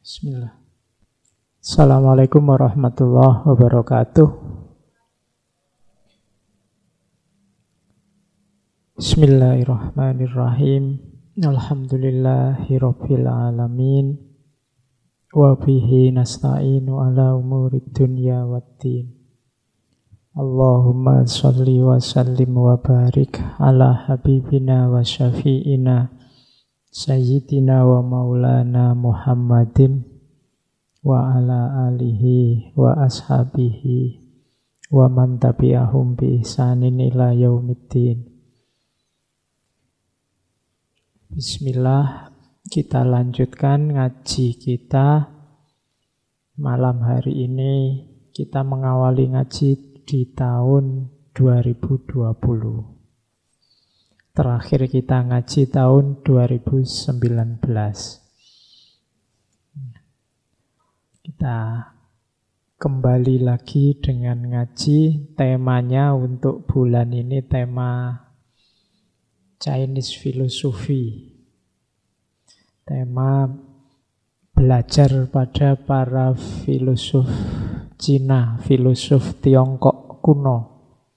Bismillah. Assalamualaikum warahmatullahi wabarakatuh. Bismillahirrahmanirrahim. Alhamdulillahirabbil alamin. Wa bihi nasta'inu ala umurid dunya waddin. Allahumma shalli wa sallim wa barik ala habibina wa syafi'ina Sayyidina wa maulana Muhammadin wa ala alihi wa ashabihi wa man tabi'ahum bi ihsanin ila yaumiddin. Bismillah, kita lanjutkan ngaji kita. Malam hari ini kita mengawali ngaji di tahun 2020. Terakhir kita ngaji tahun 2019. Kita kembali lagi dengan ngaji. Temanya untuk bulan ini tema Chinese Philosophy. Tema belajar pada para filosof Cina, filosof Tiongkok kuno.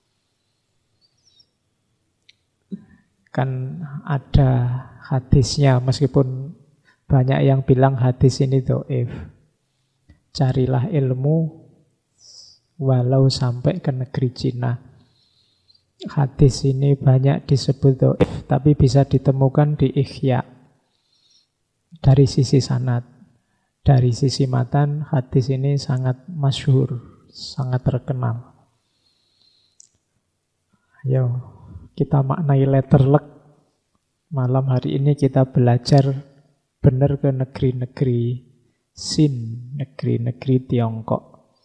Kan ada hadisnya, meskipun banyak yang bilang hadis ini dhaif. Carilah ilmu walau sampai ke negeri Cina. Hadis ini banyak disebut dhaif, tapi bisa ditemukan di Ihya. Dari sisi sanad, dari sisi matan, hadis ini sangat masyhur, sangat terkenal. Yo, kita maknai letter luck. Malam hari ini kita belajar benar ke negeri-negeri Sin, negeri-negeri Tiongkok.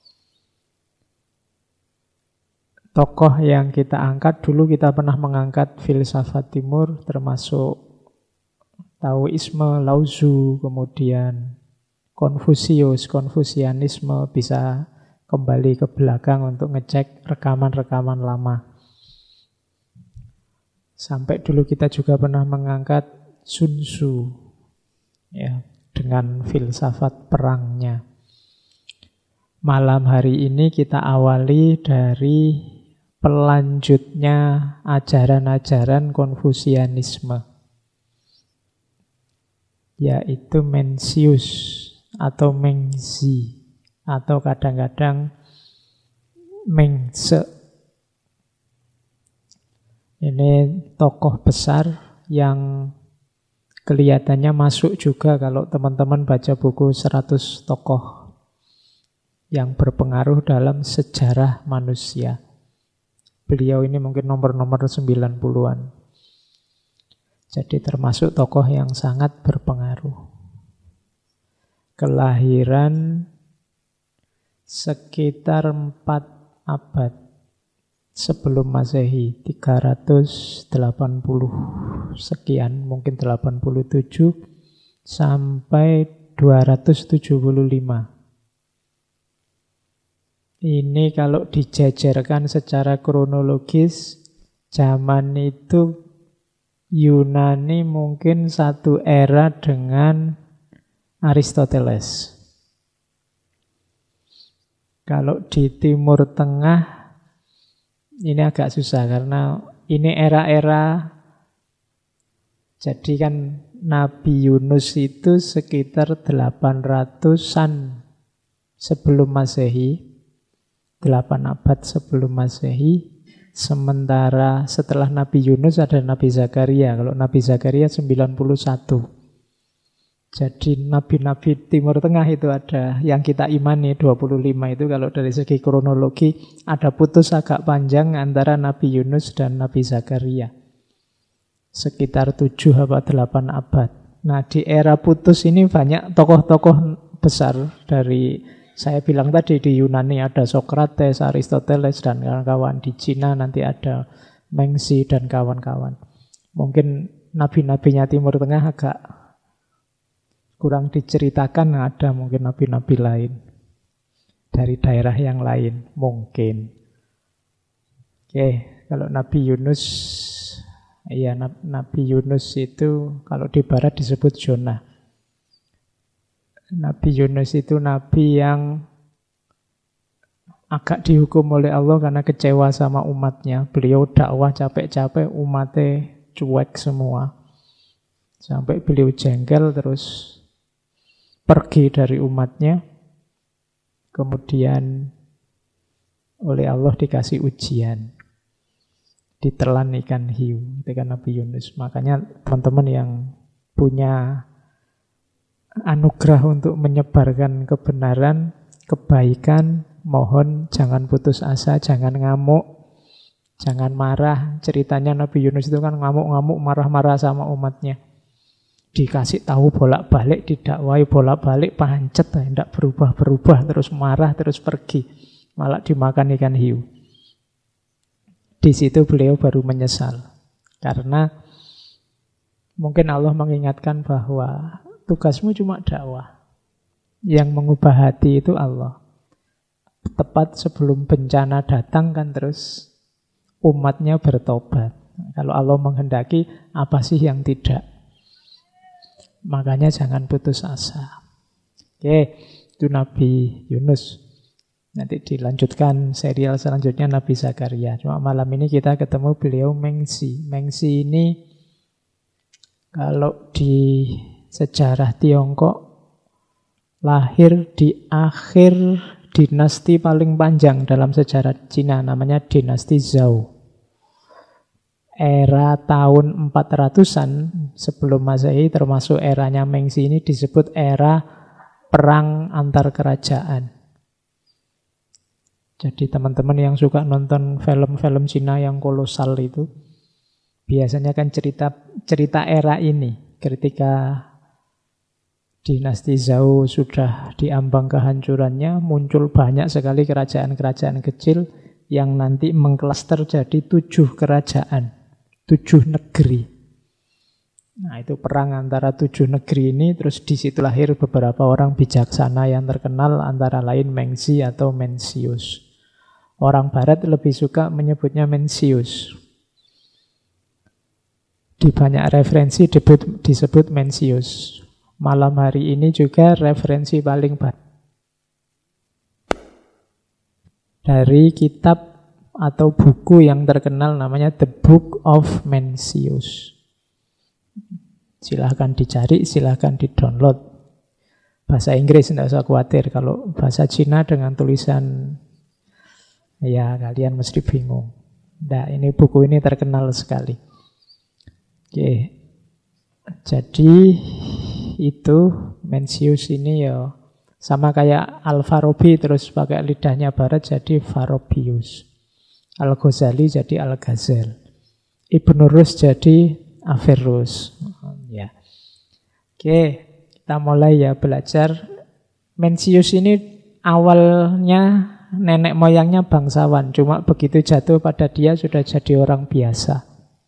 Tokoh yang kita angkat, dulu kita pernah mengangkat filsafat timur, termasuk Taoisme, Lao Tzu, kemudian Konfusius, Konfusianisme. Bisa kembali ke belakang untuk ngecek rekaman-rekaman lama. Sampai dulu kita juga pernah mengangkat Sun Tzu, ya, dengan filsafat perangnya. Malam hari ini kita awali dari pelanjutnya ajaran-ajaran Konfusianisme, yaitu Mencius atau Mengzi, atau kadang-kadang Mengse. Ini tokoh besar yang kelihatannya masuk juga kalau teman-teman baca buku 100 tokoh yang berpengaruh dalam sejarah manusia. Beliau ini mungkin nomor-nomor 90-an. Jadi termasuk tokoh yang sangat berpengaruh. Kelahiran sekitar 4 abad sebelum Masehi, 380 sekian, mungkin 87 sampai 275. Ini kalau dijajarkan secara kronologis, zaman itu Yunani mungkin satu era dengan Aristoteles. Kalau di Timur Tengah ini agak susah karena ini era-era, jadi kan Nabi Yunus itu sekitar 800-an sebelum Masehi, 8 abad sebelum Masehi. Sementara setelah Nabi Yunus ada Nabi Zakaria. Kalau Nabi Zakaria 91. Jadi nabi-nabi Timur Tengah itu ada yang kita imani 25 itu. Kalau dari segi kronologi ada putus agak panjang antara Nabi Yunus dan Nabi Zakaria, sekitar 7 atau 8 abad. Nah, di era putus ini banyak tokoh-tokoh besar dari, saya bilang tadi, di Yunani ada Sokrates, Aristoteles dan kawan-kawan. Di Cina nanti ada Mengzi dan kawan-kawan. Mungkin nabi-nabinya Timur Tengah agak kurang diceritakan, ada mungkin nabi-nabi lain dari daerah yang lain mungkin. Oke, kalau Nabi Yunus, ya Nabi Yunus itu kalau di barat disebut Jonah. Nabi Yunus itu nabi yang agak dihukum oleh Allah karena kecewa sama umatnya. Beliau dakwah capek-capek, umatnya cuek semua. Sampai beliau jengkel terus pergi dari umatnya. Kemudian oleh Allah dikasih ujian. Ditelan ikan hiu. Itu kan Nabi Yunus. Makanya teman-teman yang punya anugerah untuk menyebarkan kebenaran, kebaikan, mohon jangan putus asa, jangan ngamuk, jangan marah. Ceritanya Nabi Yunus itu kan ngamuk-ngamuk, marah-marah sama umatnya. Dikasih tahu bolak-balik, didakwai bolak-balik, pancet, tidak berubah-berubah, terus marah, terus pergi. Malah dimakan ikan hiu. Di situ beliau baru menyesal. Karena mungkin Allah mengingatkan bahwa tugasmu cuma dakwah. Yang mengubah hati itu Allah. Tepat sebelum bencana datang kan terus umatnya bertobat. Kalau Allah menghendaki, apa sih yang tidak? Makanya jangan putus asa. Oke, itu Nabi Yunus. Nanti dilanjutkan serial selanjutnya Nabi Zakaria. Cuma malam ini kita ketemu beliau Mengsi. Mengsi ini kalau di sejarah Tiongkok lahir di akhir dinasti paling panjang dalam sejarah Cina, namanya dinasti Zhou. Era tahun 400-an sebelum Masehi, termasuk eranya Mengsi ini disebut era perang antar kerajaan. Jadi teman-teman yang suka nonton film-film Cina yang kolosal itu, biasanya kan cerita era ini, ketika dinasti Zhou sudah diambang kehancurannya, muncul banyak sekali kerajaan-kerajaan kecil yang nanti mengklaster jadi 7 kerajaan, 7 negeri. Nah, itu perang antara 7 negeri ini, terus di situ lahir beberapa orang bijaksana yang terkenal, antara lain Mengzi atau Mencius. Orang Barat lebih suka menyebutnya Mencius. Di banyak referensi disebut Mencius. Malam hari ini juga referensi paling banyak dari kitab atau buku yang terkenal namanya The Book of Mencius. Silahkan dicari, silahkan di-download. Bahasa Inggris tidak usah khawatir. Kalau bahasa Cina dengan tulisan, ya kalian mesti bingung. Nah, ini buku ini terkenal sekali. Oke. Jadi itu Mencius ini ya sama kayak Al-Farabi terus pakai lidahnya barat jadi Farabius. Al-Ghazali jadi Al-Ghazal. Ibnu Rus jadi Averroes. Ya. Oke, kita mulai ya belajar. Mencius ini awalnya nenek moyangnya bangsawan, cuma begitu jatuh pada dia sudah jadi orang biasa.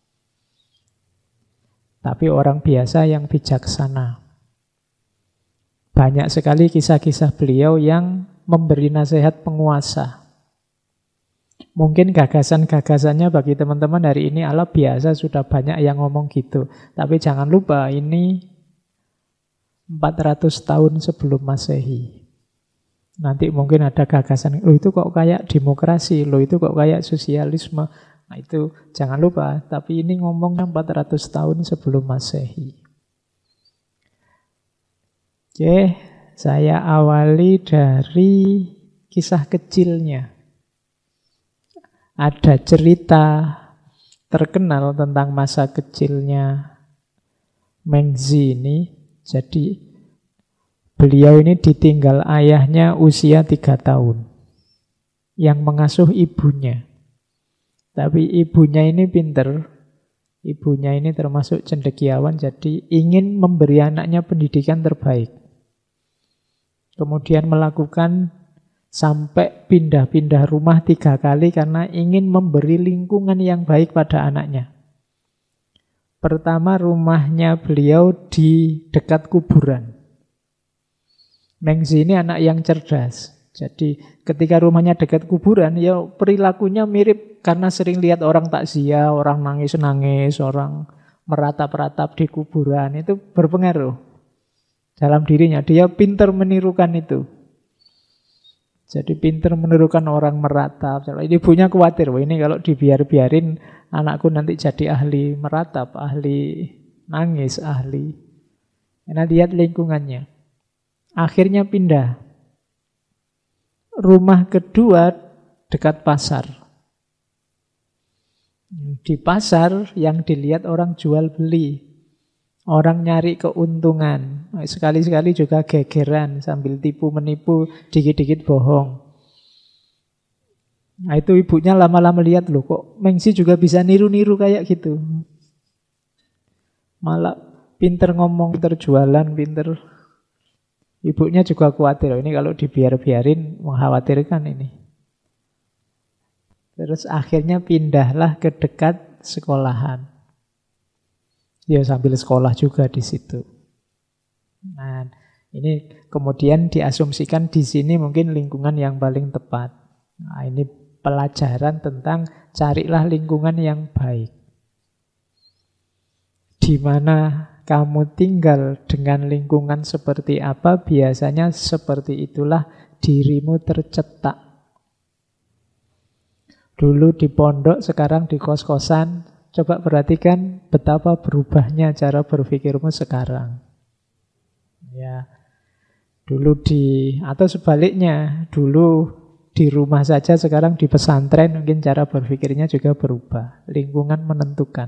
Tapi orang biasa yang bijaksana. Banyak sekali kisah-kisah beliau yang memberi nasihat penguasa. Mungkin gagasan-gagasannya bagi teman-teman hari ini ala biasa, sudah banyak yang ngomong gitu. Tapi jangan lupa ini 400 tahun sebelum Masehi. Nanti mungkin ada gagasan, loh itu kok kayak demokrasi, loh itu kok kayak sosialisme. Nah itu jangan lupa, tapi ini ngomongnya 400 tahun sebelum Masehi. Oke, saya awali dari kisah kecilnya. Ada cerita terkenal tentang masa kecilnya Mengzi ini. Jadi beliau ini ditinggal ayahnya usia 3 tahun. Yang mengasuh ibunya. Tapi ibunya ini pinter. Ibunya ini termasuk cendekiawan, jadi ingin memberi anaknya pendidikan terbaik. Kemudian melakukan sampai pindah-pindah rumah 3 kali karena ingin memberi lingkungan yang baik pada anaknya. Pertama, rumahnya beliau di dekat kuburan. Mengzi ini anak yang cerdas. Jadi ketika rumahnya dekat kuburan, ya perilakunya mirip karena sering lihat orang takziah, orang nangis-nangis, orang meratap-ratap di kuburan, itu berpengaruh. dalam dirinya. Dia pintar menirukan itu. Jadi pintar menirukan orang meratap. Ibunya khawatir, wah ini kalau dibiarin anakku nanti jadi ahli meratap, ahli nangis, ahli. Karena lihat lingkungannya. Akhirnya pindah. Rumah kedua dekat pasar. Di pasar yang dilihat orang jual beli. Orang nyari keuntungan. Sekali-sekali juga gegeran sambil tipu menipu, dikit-dikit bohong. Nah itu ibunya lama-lama lihat, loh kok Mengzi juga bisa niru-niru kayak gitu. Malah pinter ngomong, pinter jualan, pinter. Ibunya juga khawatir, ini kalau dibiarin mengkhawatirkan ini. Terus akhirnya pindahlah ke dekat sekolahan. Ya sambil sekolah juga di situ. Nah, ini kemudian diasumsikan di sini mungkin lingkungan yang paling tepat. Nah, ini pelajaran tentang carilah lingkungan yang baik. Di mana kamu tinggal dengan lingkungan seperti apa, biasanya seperti itulah dirimu tercetak. Dulu di pondok, sekarang di kos-kosan. Coba perhatikan betapa berubahnya cara berpikirmu sekarang. Ya, dulu atau sebaliknya, dulu di rumah saja, sekarang di pesantren mungkin cara berpikirnya juga berubah. Lingkungan menentukan.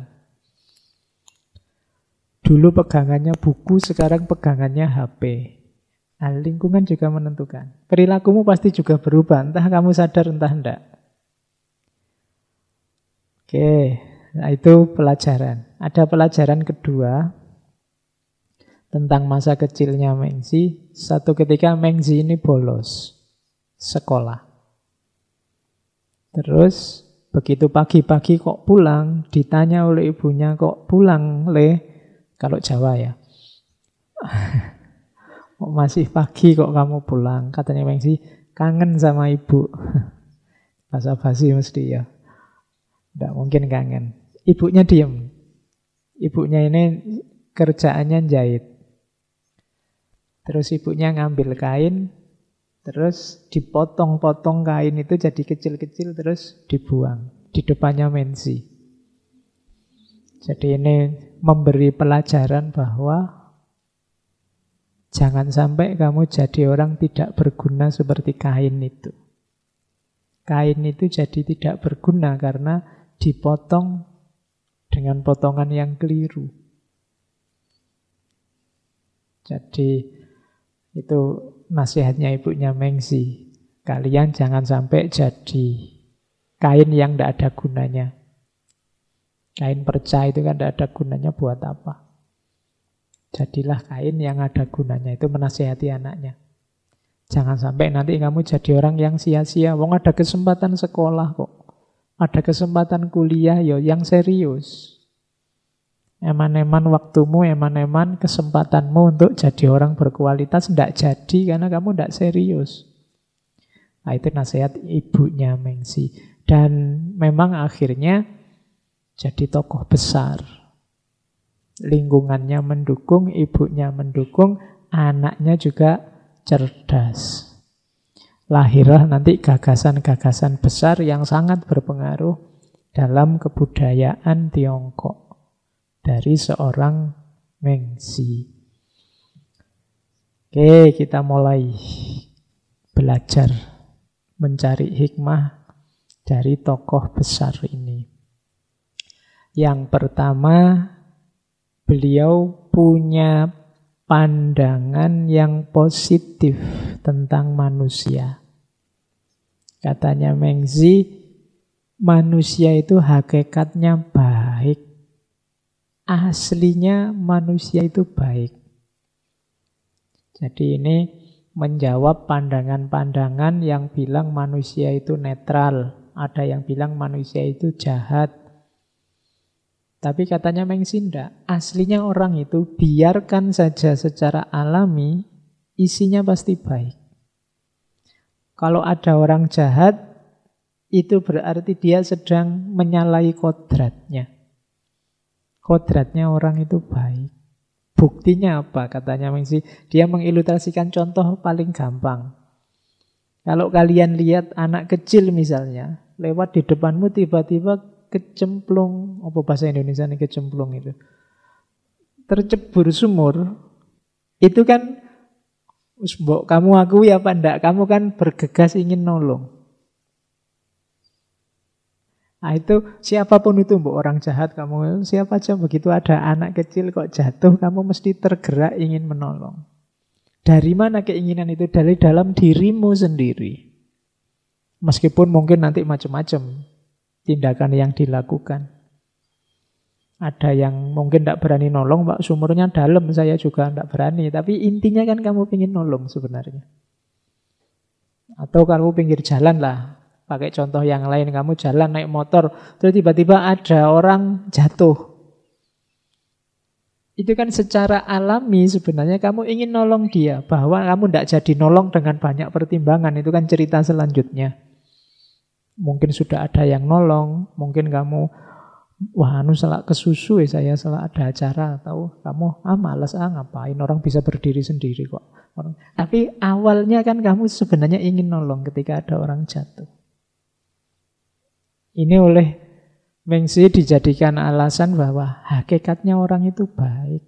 Dulu pegangannya buku, sekarang pegangannya HP. Nah, lingkungan juga menentukan. Perilakumu pasti juga berubah, entah kamu sadar entah enggak. Oke. Nah itu pelajaran. Ada pelajaran kedua tentang masa kecilnya Mengzi. Satu ketika Mengzi ini bolos sekolah. Terus begitu pagi-pagi kok pulang, ditanya oleh ibunya, kok pulang Le? Kalau Jawa ya. Kok masih pagi kok kamu pulang? Katanya Mengzi, kangen sama ibu. Basa-basi mesti ya. Tidak mungkin kangen. Ibunya diem. Ibunya ini kerjaannya jahit. Terus ibunya ngambil kain, terus dipotong-potong kain itu jadi kecil-kecil, terus dibuang di depannya Mengzi. Jadi ini memberi pelajaran bahwa jangan sampai kamu jadi orang tidak berguna seperti kain itu. Kain itu jadi tidak berguna karena dipotong dengan potongan yang keliru. Jadi itu nasihatnya ibunya Mengzi. Kalian jangan sampai jadi kain yang tidak ada gunanya. Kain perca itu kan tidak ada gunanya buat apa. Jadilah kain yang ada gunanya. Itu menasihati anaknya. Jangan sampai nanti kamu jadi orang yang sia-sia. Wong ada kesempatan sekolah kok. Ada kesempatan kuliah yo yang serius. Eman-eman waktumu, eman-eman kesempatanmu untuk jadi orang berkualitas tidak jadi karena kamu tidak serius. Nah, itu nasihat ibunya Mengzi. Dan memang akhirnya jadi tokoh besar. Lingkungannya mendukung, ibunya mendukung, anaknya juga cerdas. Lahirlah nanti gagasan-gagasan besar yang sangat berpengaruh dalam kebudayaan Tiongkok dari seorang Mengzi. Oke, kita mulai belajar mencari hikmah dari tokoh besar ini. Yang pertama, beliau punya pandangan yang positif tentang manusia. Katanya Mengzi, manusia itu hakikatnya baik. Aslinya manusia itu baik. Jadi ini menjawab pandangan-pandangan yang bilang manusia itu netral. Ada yang bilang manusia itu jahat. Tapi katanya Mengzi enggak. Aslinya orang itu biarkan saja secara alami, isinya pasti baik. Kalau ada orang jahat, itu berarti dia sedang menyalahi kodratnya. Kodratnya orang itu baik. Buktinya apa? Katanya Mengzi, dia mengilustrasikan contoh paling gampang. Kalau kalian lihat anak kecil misalnya, lewat di depanmu tiba-tiba kecemplung, apa bahasa Indonesia ini kecemplung itu? Tercebur sumur, itu kan, mbok kamu akui apa enggak, kamu kan bergegas ingin nolong. Nah itu siapapun itu, mbok orang jahat kamu, siapa aja begitu ada anak kecil kok jatuh, kamu mesti tergerak ingin menolong. Dari mana keinginan itu? Dari dalam dirimu sendiri. Meskipun mungkin nanti macam-macam tindakan yang dilakukan. Ada yang mungkin tidak berani nolong, Pak, sumurnya dalam, saya juga tidak berani. Tapi intinya kan kamu ingin nolong sebenarnya. Atau kamu pinggir jalan lah. Pakai contoh yang lain, kamu jalan naik motor, terus tiba-tiba ada orang jatuh. Itu kan secara alami sebenarnya kamu ingin nolong dia. Bahwa kamu tidak jadi nolong dengan banyak pertimbangan, itu kan cerita selanjutnya. Mungkin sudah ada yang nolong, mungkin kamu, wah salah kesusu ya saya, salah ada acara, atau kamu, malas ngapain, orang bisa berdiri sendiri kok. Tapi awalnya kan kamu sebenarnya ingin nolong ketika ada orang jatuh. Ini oleh Mengzi dijadikan alasan bahwa hakikatnya orang itu baik.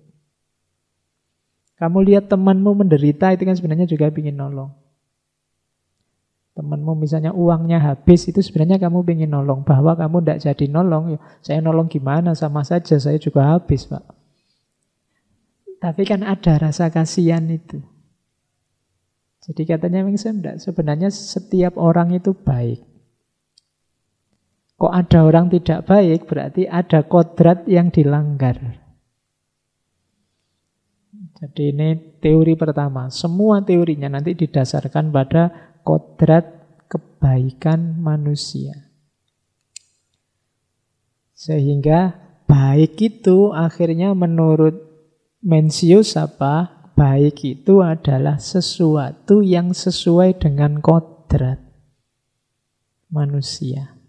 Kamu lihat temanmu menderita, itu kan sebenarnya juga ingin nolong. Temanmu misalnya uangnya habis, itu sebenarnya kamu ingin nolong. Bahwa kamu tidak jadi nolong, saya nolong gimana, sama saja saya juga habis, Pak. Tapi kan ada rasa kasihan itu. Jadi katanya Mengzi, sebenarnya setiap orang itu baik. Kok ada orang tidak baik, berarti ada kodrat yang dilanggar. Jadi ini teori pertama. Semua teorinya nanti didasarkan pada kodrat kebaikan manusia. Sehingga baik itu akhirnya menurut Mencius apa? Baik itu adalah sesuatu yang sesuai dengan kodrat manusia.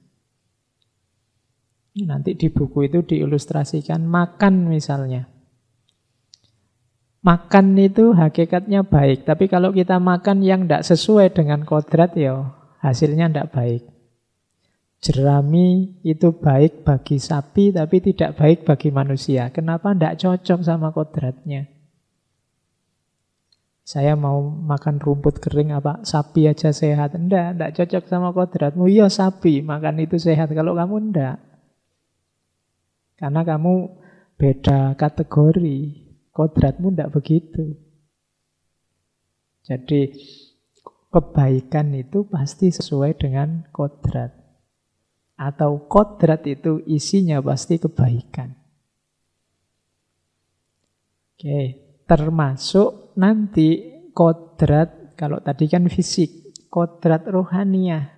Nanti di buku itu diilustrasikan makan misalnya. Makan itu hakikatnya baik, tapi kalau kita makan yang tidak sesuai dengan kodrat, ya hasilnya tidak baik. Jerami itu baik bagi sapi, tapi tidak baik bagi manusia. Kenapa? Tidak cocok sama kodratnya. Saya mau makan rumput kering, apa sapi aja sehat? Tidak cocok sama kodratmu. Iya sapi, makan itu sehat. Kalau kamu tidak. Karena kamu beda kategori. Kodratmu tidak begitu. Jadi kebaikan itu pasti sesuai dengan kodrat. Atau kodrat itu isinya pasti kebaikan. Oke, termasuk nanti kodrat, kalau tadi kan fisik, kodrat rohaniah.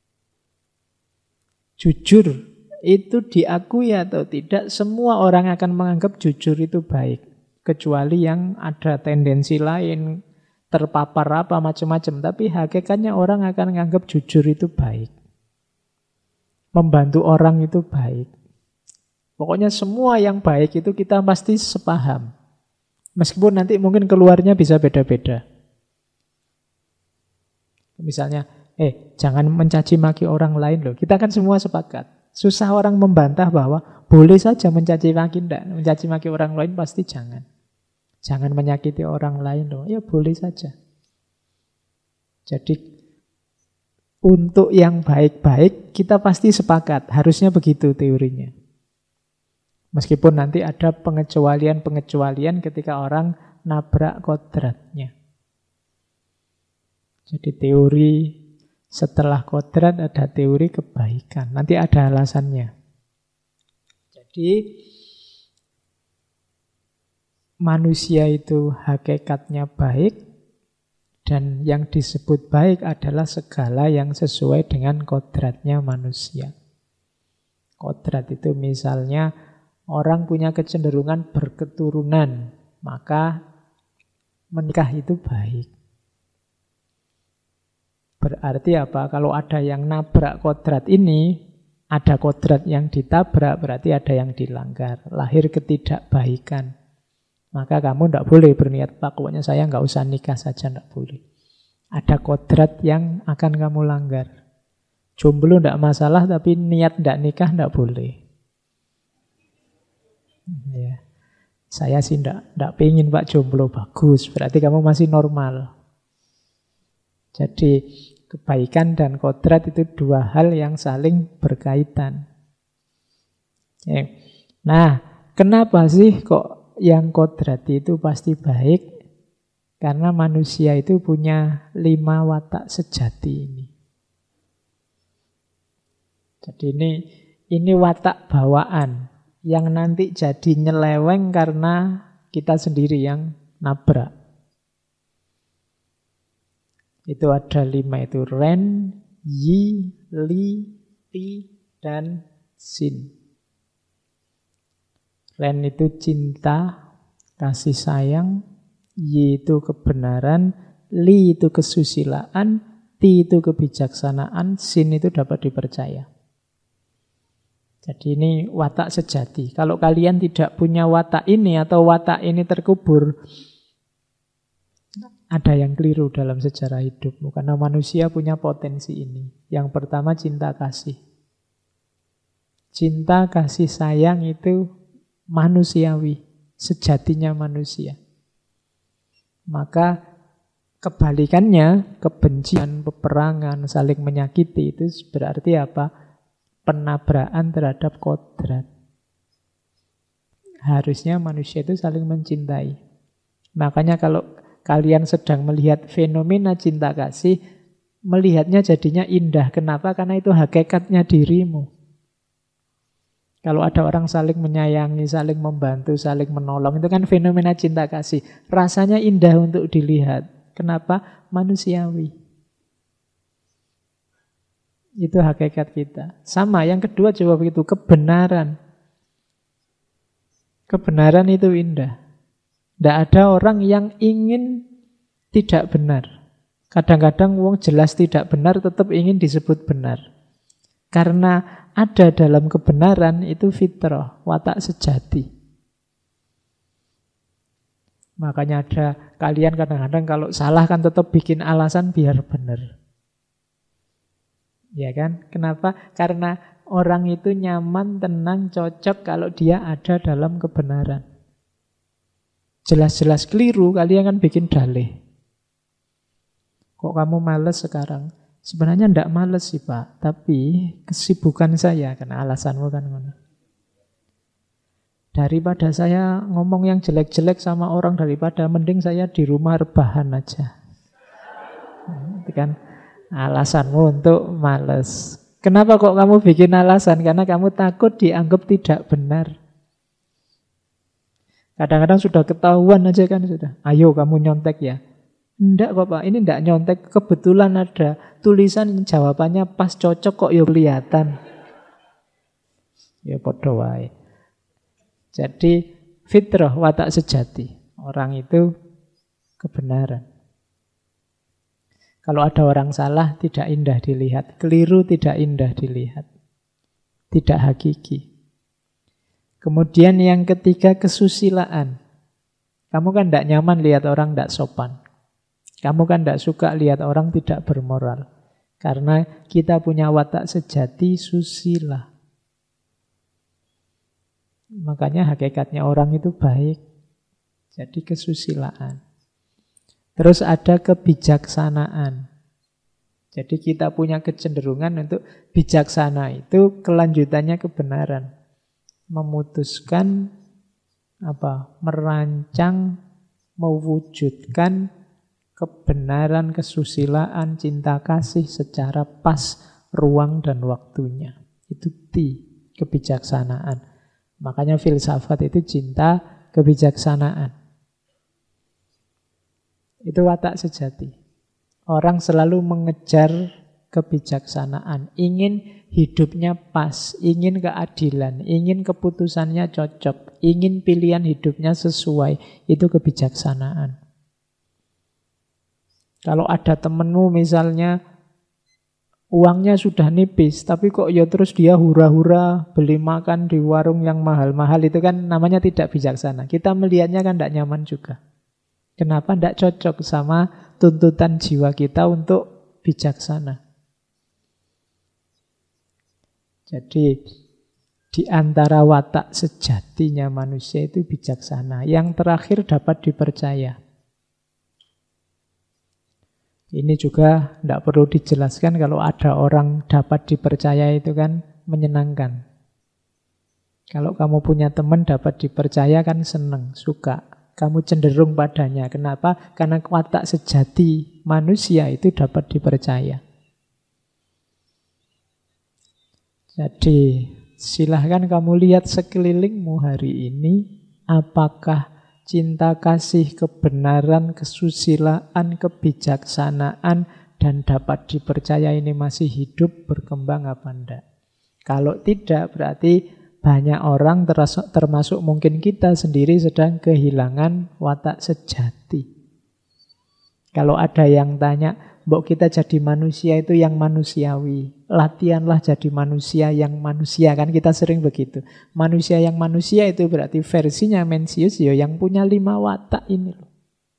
Jujur itu diakui atau tidak, semua orang akan menganggap jujur itu baik. Kecuali yang ada tendensi lain, terpapar apa macam-macam. Tapi hakikatnya orang akan menganggap jujur itu baik. Membantu orang itu baik. Pokoknya semua yang baik itu kita pasti sepaham. Meskipun nanti mungkin keluarnya bisa beda-beda. Misalnya, jangan mencaci maki orang lain loh. Kita kan semua sepakat. Susah orang membantah bahwa boleh saja mencaci maki, enggak. Mencaci maki orang lain pasti jangan. Jangan menyakiti orang lain loh. Ya boleh saja. Jadi untuk yang baik-baik kita pasti sepakat. Harusnya begitu teorinya. Meskipun nanti ada pengecualian-pengecualian ketika orang nabrak kodratnya. Jadi teori setelah kodrat ada teori kebaikan. Nanti ada alasannya. Jadi manusia itu hakikatnya baik. Dan yang disebut baik adalah segala yang sesuai dengan kodratnya manusia. Kodrat itu misalnya orang punya kecenderungan berketurunan. Maka menikah itu baik. Berarti apa? Kalau ada yang nabrak kodrat ini, ada kodrat yang ditabrak, berarti ada yang dilanggar. Lahir ketidakbaikan. maka kamu tidak boleh berniat, Pak, pokoknya saya nggak usah nikah saja, tidak boleh. Ada kodrat yang akan kamu langgar. Jomblo tidak masalah, tapi niat tidak nikah tidak boleh. Ya. Saya sih tidak pengen Pak jomblo, bagus, berarti kamu masih normal. Jadi kebaikan dan kodrat itu dua hal yang saling berkaitan. Ya. Nah, kenapa sih kok yang kodrat itu pasti baik? Karena manusia itu punya 5 watak sejati ini. Jadi ini watak bawaan yang nanti jadi nyeleweng karena kita sendiri yang nabrak. Itu ada 5 itu. Ren, Yi, Li, Ti, dan Sin. Ren itu cinta, kasih sayang. Y itu kebenaran, Li itu kesusilaan, Ti itu kebijaksanaan, Sin itu dapat dipercaya. Jadi ini watak sejati. Kalau kalian tidak punya watak ini atau watak ini terkubur, ada yang keliru dalam sejarah hidupmu. Karena manusia punya potensi ini. Yang pertama cinta kasih. Cinta kasih sayang itu manusiawi, sejatinya manusia. Maka kebalikannya, kebencian, peperangan, saling menyakiti itu berarti apa? Penabrakan terhadap kodrat. Harusnya manusia itu saling mencintai. Makanya kalau kalian sedang melihat fenomena cinta kasih, melihatnya jadinya indah. Kenapa? Karena itu hakikatnya dirimu. Kalau ada orang saling menyayangi, saling membantu, saling menolong, itu kan fenomena cinta kasih. Rasanya indah untuk dilihat. Kenapa? Manusiawi. Itu hakikat kita. Sama, yang kedua coba begitu, kebenaran. Kebenaran itu indah. Tidak ada orang yang ingin tidak benar. Kadang-kadang wong jelas tidak benar tetap ingin disebut benar. Karena ada dalam kebenaran itu fitrah, watak sejati. Makanya ada kalian kadang-kadang kalau salah kan tetap bikin alasan biar benar. Ya kan? Kenapa? Karena orang itu nyaman, tenang, cocok kalau dia ada dalam kebenaran. Jelas-jelas keliru, kalian kan bikin dalih. Kok kamu males sekarang? Sebenarnya tidak males sih Pak, tapi kesibukan saya, karena alasanmu kan mana. Daripada saya ngomong yang jelek-jelek sama orang, daripada mending saya di rumah rebahan aja. Itu kan alasanmu untuk males. Kenapa kok kamu bikin alasan? Karena kamu takut dianggap tidak benar. Kadang-kadang sudah ketahuan aja kan sudah. Ayo kamu nyontek ya. Enggak kok Pak, ini enggak nyontek. Kebetulan ada tulisan jawabannya pas cocok kok ya kelihatan. Ya podo wae. Jadi fitrah, watak sejati. Orang itu kebenaran. Kalau ada orang salah tidak indah dilihat. Keliru tidak indah dilihat. Tidak hakiki. Kemudian yang ketiga kesusilaan. Kamu kan tidak nyaman lihat orang tidak sopan. Kamu kan tidak suka lihat orang tidak bermoral. Karena kita punya watak sejati susila. Makanya hakikatnya orang itu baik. Jadi kesusilaan. Terus ada kebijaksanaan. Jadi kita punya kecenderungan untuk bijaksana itu kelanjutannya kebenaran. Memutuskan merancang, mewujudkan kebenaran, kesusilaan, cinta kasih secara pas ruang dan waktunya. Itu kebijaksanaan. Makanya filsafat itu cinta kebijaksanaan. Itu watak sejati. Orang selalu mengejar kebijaksanaan, ingin hidupnya pas, ingin keadilan, ingin keputusannya cocok, ingin pilihan hidupnya sesuai. Itu kebijaksanaan. Kalau ada temenmu misalnya Uangnya sudah nipis, tapi kok ya terus dia hura-hura beli makan di warung yang mahal-mahal, itu kan namanya tidak bijaksana. Kita melihatnya kan tidak nyaman juga. Kenapa tidak cocok sama tuntutan jiwa kita untuk bijaksana? Jadi di antara watak sejatinya manusia itu bijaksana. Yang terakhir dapat dipercaya. Ini juga tidak perlu dijelaskan, kalau ada orang dapat dipercaya itu kan menyenangkan. Kalau kamu punya teman dapat dipercaya kan senang, suka. Kamu cenderung padanya. Kenapa? Karena watak sejati manusia itu dapat dipercaya. Jadi silahkan kamu lihat sekelilingmu hari ini, apakah cinta kasih, kebenaran, kesusilaan, kebijaksanaan, dan dapat dipercaya ini masih hidup, berkembang apa enggak. Kalau tidak, berarti banyak orang termasuk mungkin kita sendiri sedang kehilangan watak sejati. Kalau ada yang tanya, mbok kita jadi manusia itu yang manusiawi, latihanlah jadi manusia yang manusia, kan kita sering begitu. Manusia yang manusia itu berarti versinya Mencius ya yang punya 5 watak ini loh.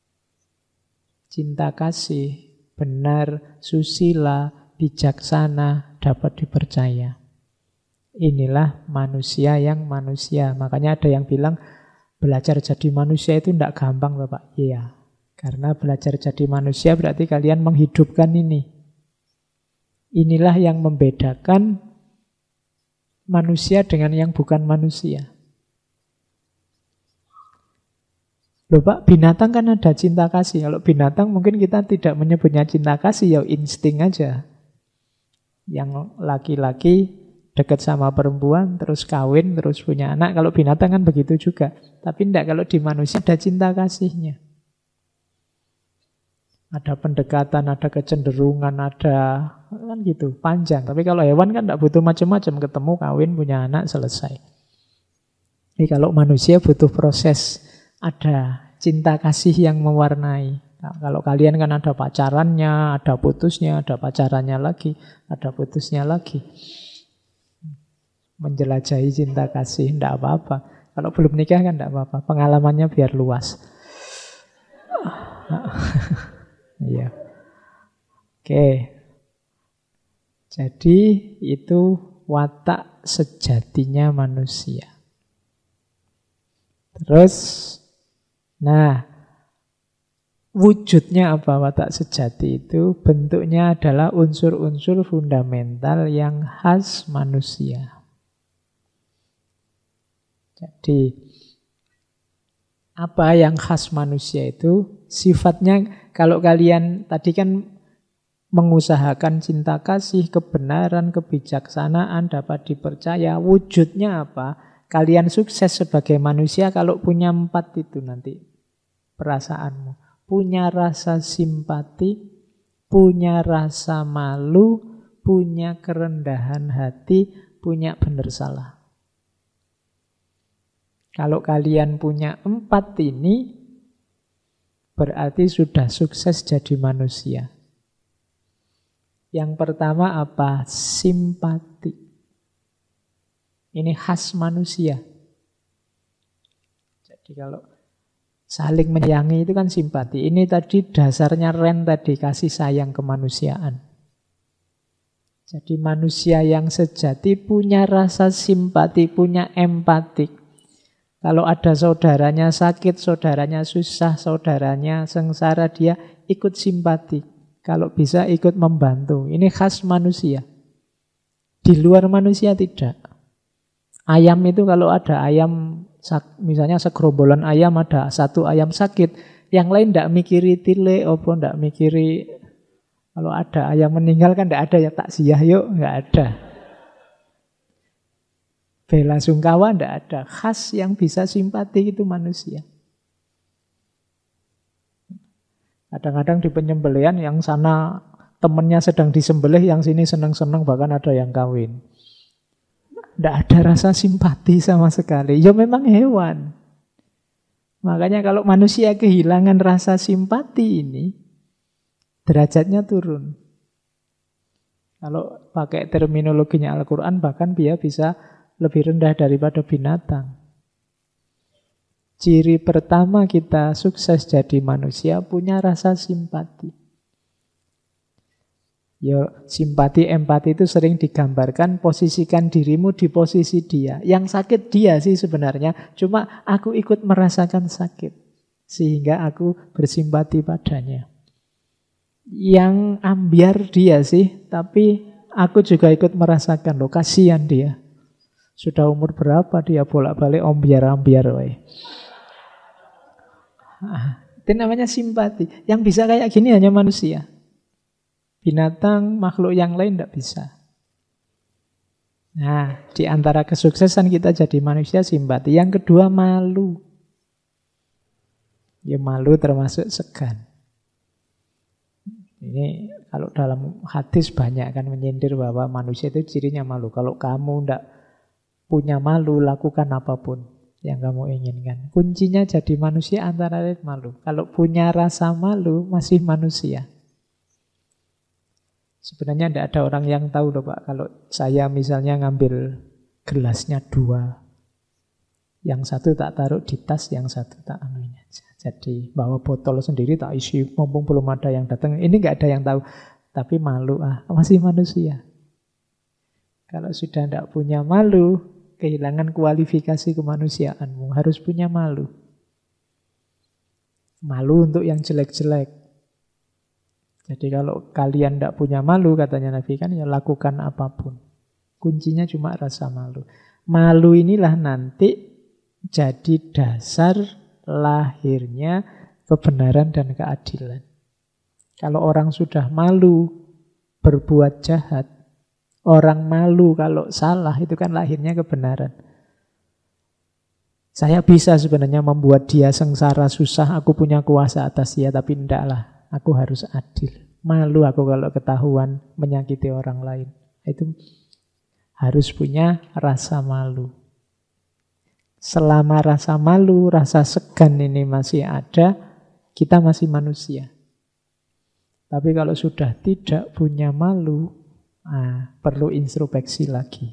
Cinta kasih, benar, susila, bijaksana, dapat dipercaya. Inilah manusia yang manusia. Makanya ada yang bilang belajar jadi manusia itu tidak gampang loh Pak. Iya. Karena belajar jadi manusia berarti kalian menghidupkan ini. Inilah yang membedakan manusia dengan yang bukan manusia. Loh Pak, binatang kan ada cinta kasih. Kalau binatang mungkin kita tidak menyebutnya cinta kasih, ya insting aja. Yang laki-laki dekat sama perempuan, terus kawin, terus punya anak. Kalau binatang kan begitu juga. Tapi tidak, kalau di manusia ada cinta kasihnya. Ada pendekatan, ada kecenderungan, ada kan gitu, panjang. Tapi kalau hewan kan tidak butuh macam-macam, ketemu, kawin, punya anak, selesai. Ini kalau manusia butuh proses, ada cinta kasih yang mewarnai. Nah, kalau kalian kan ada pacarannya, ada putusnya, ada pacarannya lagi, ada putusnya lagi. Menjelajahi cinta kasih, tidak apa-apa. Kalau belum nikah kan tidak apa-apa, pengalamannya biar luas. Iya. Oke. Jadi itu watak sejatinya manusia. Terus, nah, wujudnya apa watak sejati itu? Bentuknya adalah unsur-unsur fundamental yang khas manusia. Jadi, apa yang khas manusia itu? Sifatnya, kalau kalian tadi kan mengusahakan cinta kasih, kebenaran, kebijaksanaan, dapat dipercaya. Wujudnya apa? Kalian sukses sebagai manusia kalau punya 4 itu nanti perasaanmu. Punya rasa simpati, punya rasa malu, punya kerendahan hati, punya benar salah. Kalau kalian punya 4 ini, berarti sudah sukses jadi manusia. Yang pertama apa? Simpati. Ini khas manusia. Jadi kalau saling menyayangi itu kan simpati. Ini tadi dasarnya Ren tadi, kasih sayang kemanusiaan. Jadi manusia yang sejati punya rasa simpati, punya empati. Kalau ada saudaranya sakit, saudaranya susah, saudaranya sengsara, dia ikut simpati. Kalau bisa ikut membantu. Ini khas manusia. Di luar manusia tidak. Ayam itu kalau ada ayam, misalnya segerombolan ayam, ada 1 ayam sakit, yang lain tidak mikiri tile, tidak mikiri. Kalau ada ayam meninggal kan tidak ada ya takziah yuk, nggak ada. Bela sungkawa tidak ada. Khas yang bisa simpati itu manusia. Kadang-kadang di penyembelihan yang sana temannya sedang disembelih, yang sini senang-senang, bahkan ada yang kawin. Tidak ada rasa simpati sama sekali. Ya memang hewan. Makanya kalau manusia kehilangan rasa simpati ini, derajatnya turun. Kalau pakai terminologinya Al-Quran, bahkan dia bisa lebih rendah daripada binatang. Ciri pertama kita sukses jadi manusia, punya rasa simpati. Ya, simpati, empati itu sering digambarkan posisikan dirimu di posisi dia. Yang sakit dia sih sebenarnya, cuma aku ikut merasakan sakit. Sehingga aku bersimpati padanya. Yang ambiar dia sih, tapi aku juga ikut merasakan, loh kasihan dia. Sudah umur berapa dia bolak-balik ambiar-ambiar. Itu namanya simpati. Yang bisa kayak gini hanya manusia. Binatang, makhluk yang lain tidak bisa. Nah, di antara kesuksesan kita jadi manusia simpati. Yang kedua malu. Ya malu termasuk segan. Ini kalau dalam hadis banyak kan menyindir bahwa manusia itu cirinya malu. Kalau kamu tidak punya malu, lakukan apapun yang kamu inginkan. Kuncinya jadi manusia antara lain malu. Kalau punya rasa malu, masih manusia. Sebenarnya tidak ada orang yang tahu loh Pak. Kalau saya misalnya ngambil gelasnya 2. Yang satu tak taruh di tas, yang satu tak anuin aja. Jadi bawa botol sendiri tak isi, mumpung belum ada yang datang. Ini nggak ada yang tahu. Tapi malu, masih manusia. Kalau sudah tidak punya malu, kehilangan kualifikasi kemanusiaanmu. Harus punya malu. Malu untuk yang jelek-jelek. Jadi kalau kalian tidak punya malu, katanya Nabi kan, ya lakukan apapun. Kuncinya cuma rasa malu. Malu inilah nanti jadi dasar lahirnya kebenaran dan keadilan. Kalau orang sudah malu berbuat jahat, orang malu kalau salah, itu kan lahirnya kebenaran. Saya bisa sebenarnya membuat dia sengsara, susah, aku punya kuasa atas dia, tapi ndaklah, aku harus adil. Malu aku kalau ketahuan menyakiti orang lain. Itu harus punya rasa malu. Selama rasa malu, rasa segan ini masih ada, kita masih manusia. Tapi kalau sudah tidak punya malu, perlu introspeksi lagi.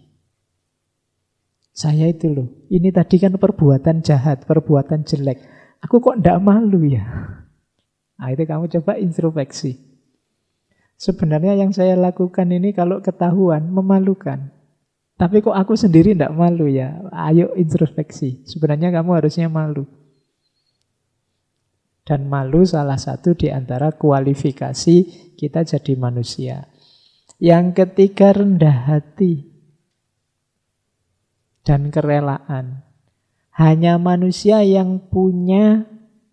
Saya itu loh, ini tadi kan perbuatan jahat, perbuatan jelek. Aku kok tidak malu ya? Itu kamu coba introspeksi. Sebenarnya yang saya lakukan ini kalau ketahuan memalukan. Tapi kok aku sendiri tidak malu ya? Ayo introspeksi. Sebenarnya kamu harusnya malu. Dan malu salah satu di antara kualifikasi kita jadi manusia. Yang ketiga rendah hati dan kerelaan. Hanya manusia yang punya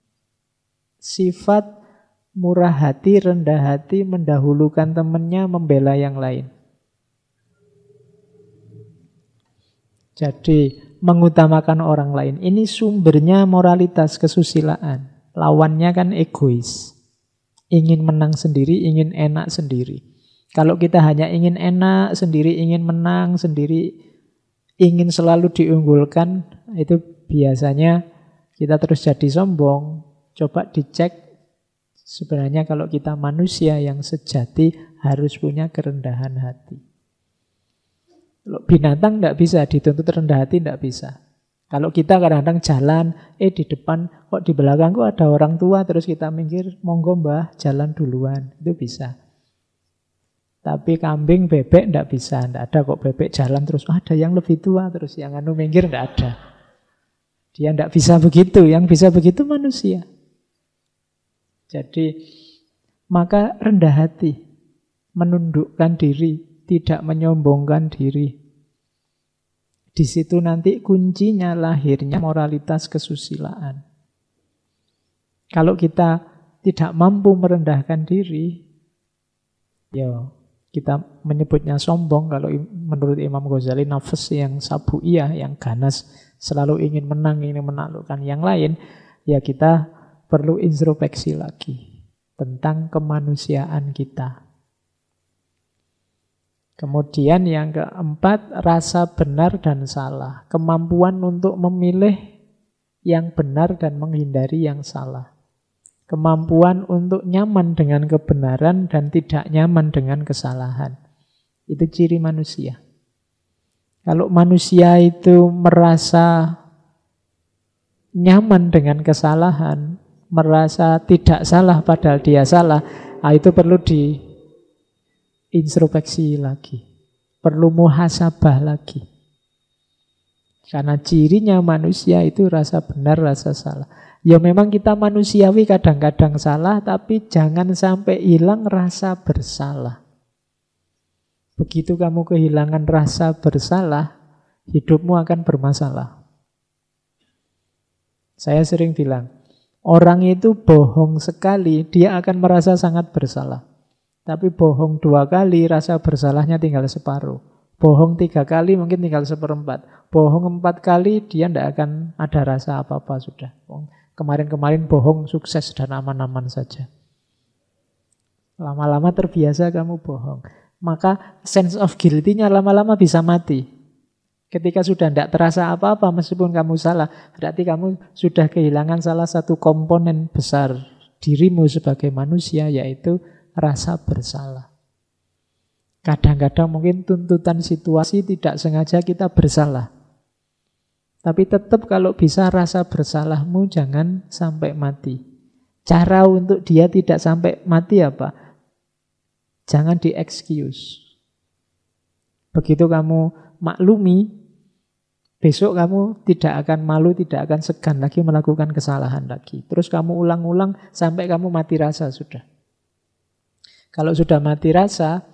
sifat murah hati, rendah hati, mendahulukan temannya, membela yang lain. Jadi mengutamakan orang lain. Ini sumbernya moralitas kesusilaan. Lawannya kan egois. Ingin menang sendiri, ingin enak sendiri. Kalau kita hanya ingin enak sendiri, ingin menang sendiri, ingin selalu diunggulkan, itu biasanya kita terus jadi sombong. Coba dicek, sebenarnya kalau kita manusia yang sejati harus punya kerendahan hati. Kalau binatang tidak bisa, dituntut rendah hati tidak bisa. Kalau kita kadang-kadang jalan, di depan, kok di belakangku ada orang tua, terus kita mikir, monggo mbah, jalan duluan. Itu bisa. Tapi kambing, bebek tidak bisa. Tidak ada kok bebek jalan terus, ada yang lebih tua, terus yang minggir tidak ada. Dia tidak bisa begitu, yang bisa begitu manusia. Jadi, maka rendah hati, menundukkan diri, tidak menyombongkan diri. Di situ nanti kuncinya lahirnya moralitas kesusilaan. Kalau kita tidak mampu merendahkan diri, ya kita menyebutnya sombong. Kalau menurut Imam Ghazali, nafas yang sabuiyah, yang ganas, selalu ingin menang, ingin menaklukkan yang lain, ya kita perlu introspeksi lagi tentang kemanusiaan kita. Kemudian yang keempat, rasa benar dan salah. Kemampuan untuk memilih yang benar dan menghindari yang salah. Kemampuan untuk nyaman dengan kebenaran dan tidak nyaman dengan kesalahan. Itu ciri manusia. Kalau manusia itu merasa nyaman dengan kesalahan, merasa tidak salah padahal dia salah, itu perlu diintrospeksi lagi. Perlu muhasabah lagi. Karena cirinya manusia itu rasa benar, rasa salah. Ya memang kita manusiawi kadang-kadang salah, tapi jangan sampai hilang rasa bersalah. Begitu kamu kehilangan rasa bersalah, hidupmu akan bermasalah. Saya sering bilang, orang itu bohong sekali, dia akan merasa sangat bersalah. Tapi bohong 2 kali, rasa bersalahnya tinggal separuh. Bohong 3 kali, mungkin tinggal 1/4. Bohong 4 kali, dia tidak akan ada rasa apa-apa sudah. Kemarin-kemarin bohong sukses dan aman-aman saja. Lama-lama terbiasa kamu bohong. Maka sense of guilty-nya lama-lama bisa mati. Ketika sudah tidak terasa apa-apa meskipun kamu salah, berarti kamu sudah kehilangan salah satu komponen besar dirimu sebagai manusia, yaitu rasa bersalah. Kadang-kadang mungkin tuntutan situasi tidak sengaja kita bersalah. Tapi tetap kalau bisa rasa bersalahmu jangan sampai mati. Cara untuk dia tidak sampai mati apa? Jangan di-excuse. Begitu kamu maklumi, besok kamu tidak akan malu, tidak akan segan lagi melakukan kesalahan lagi. Terus kamu ulang-ulang sampai kamu mati rasa sudah. Kalau sudah mati rasa,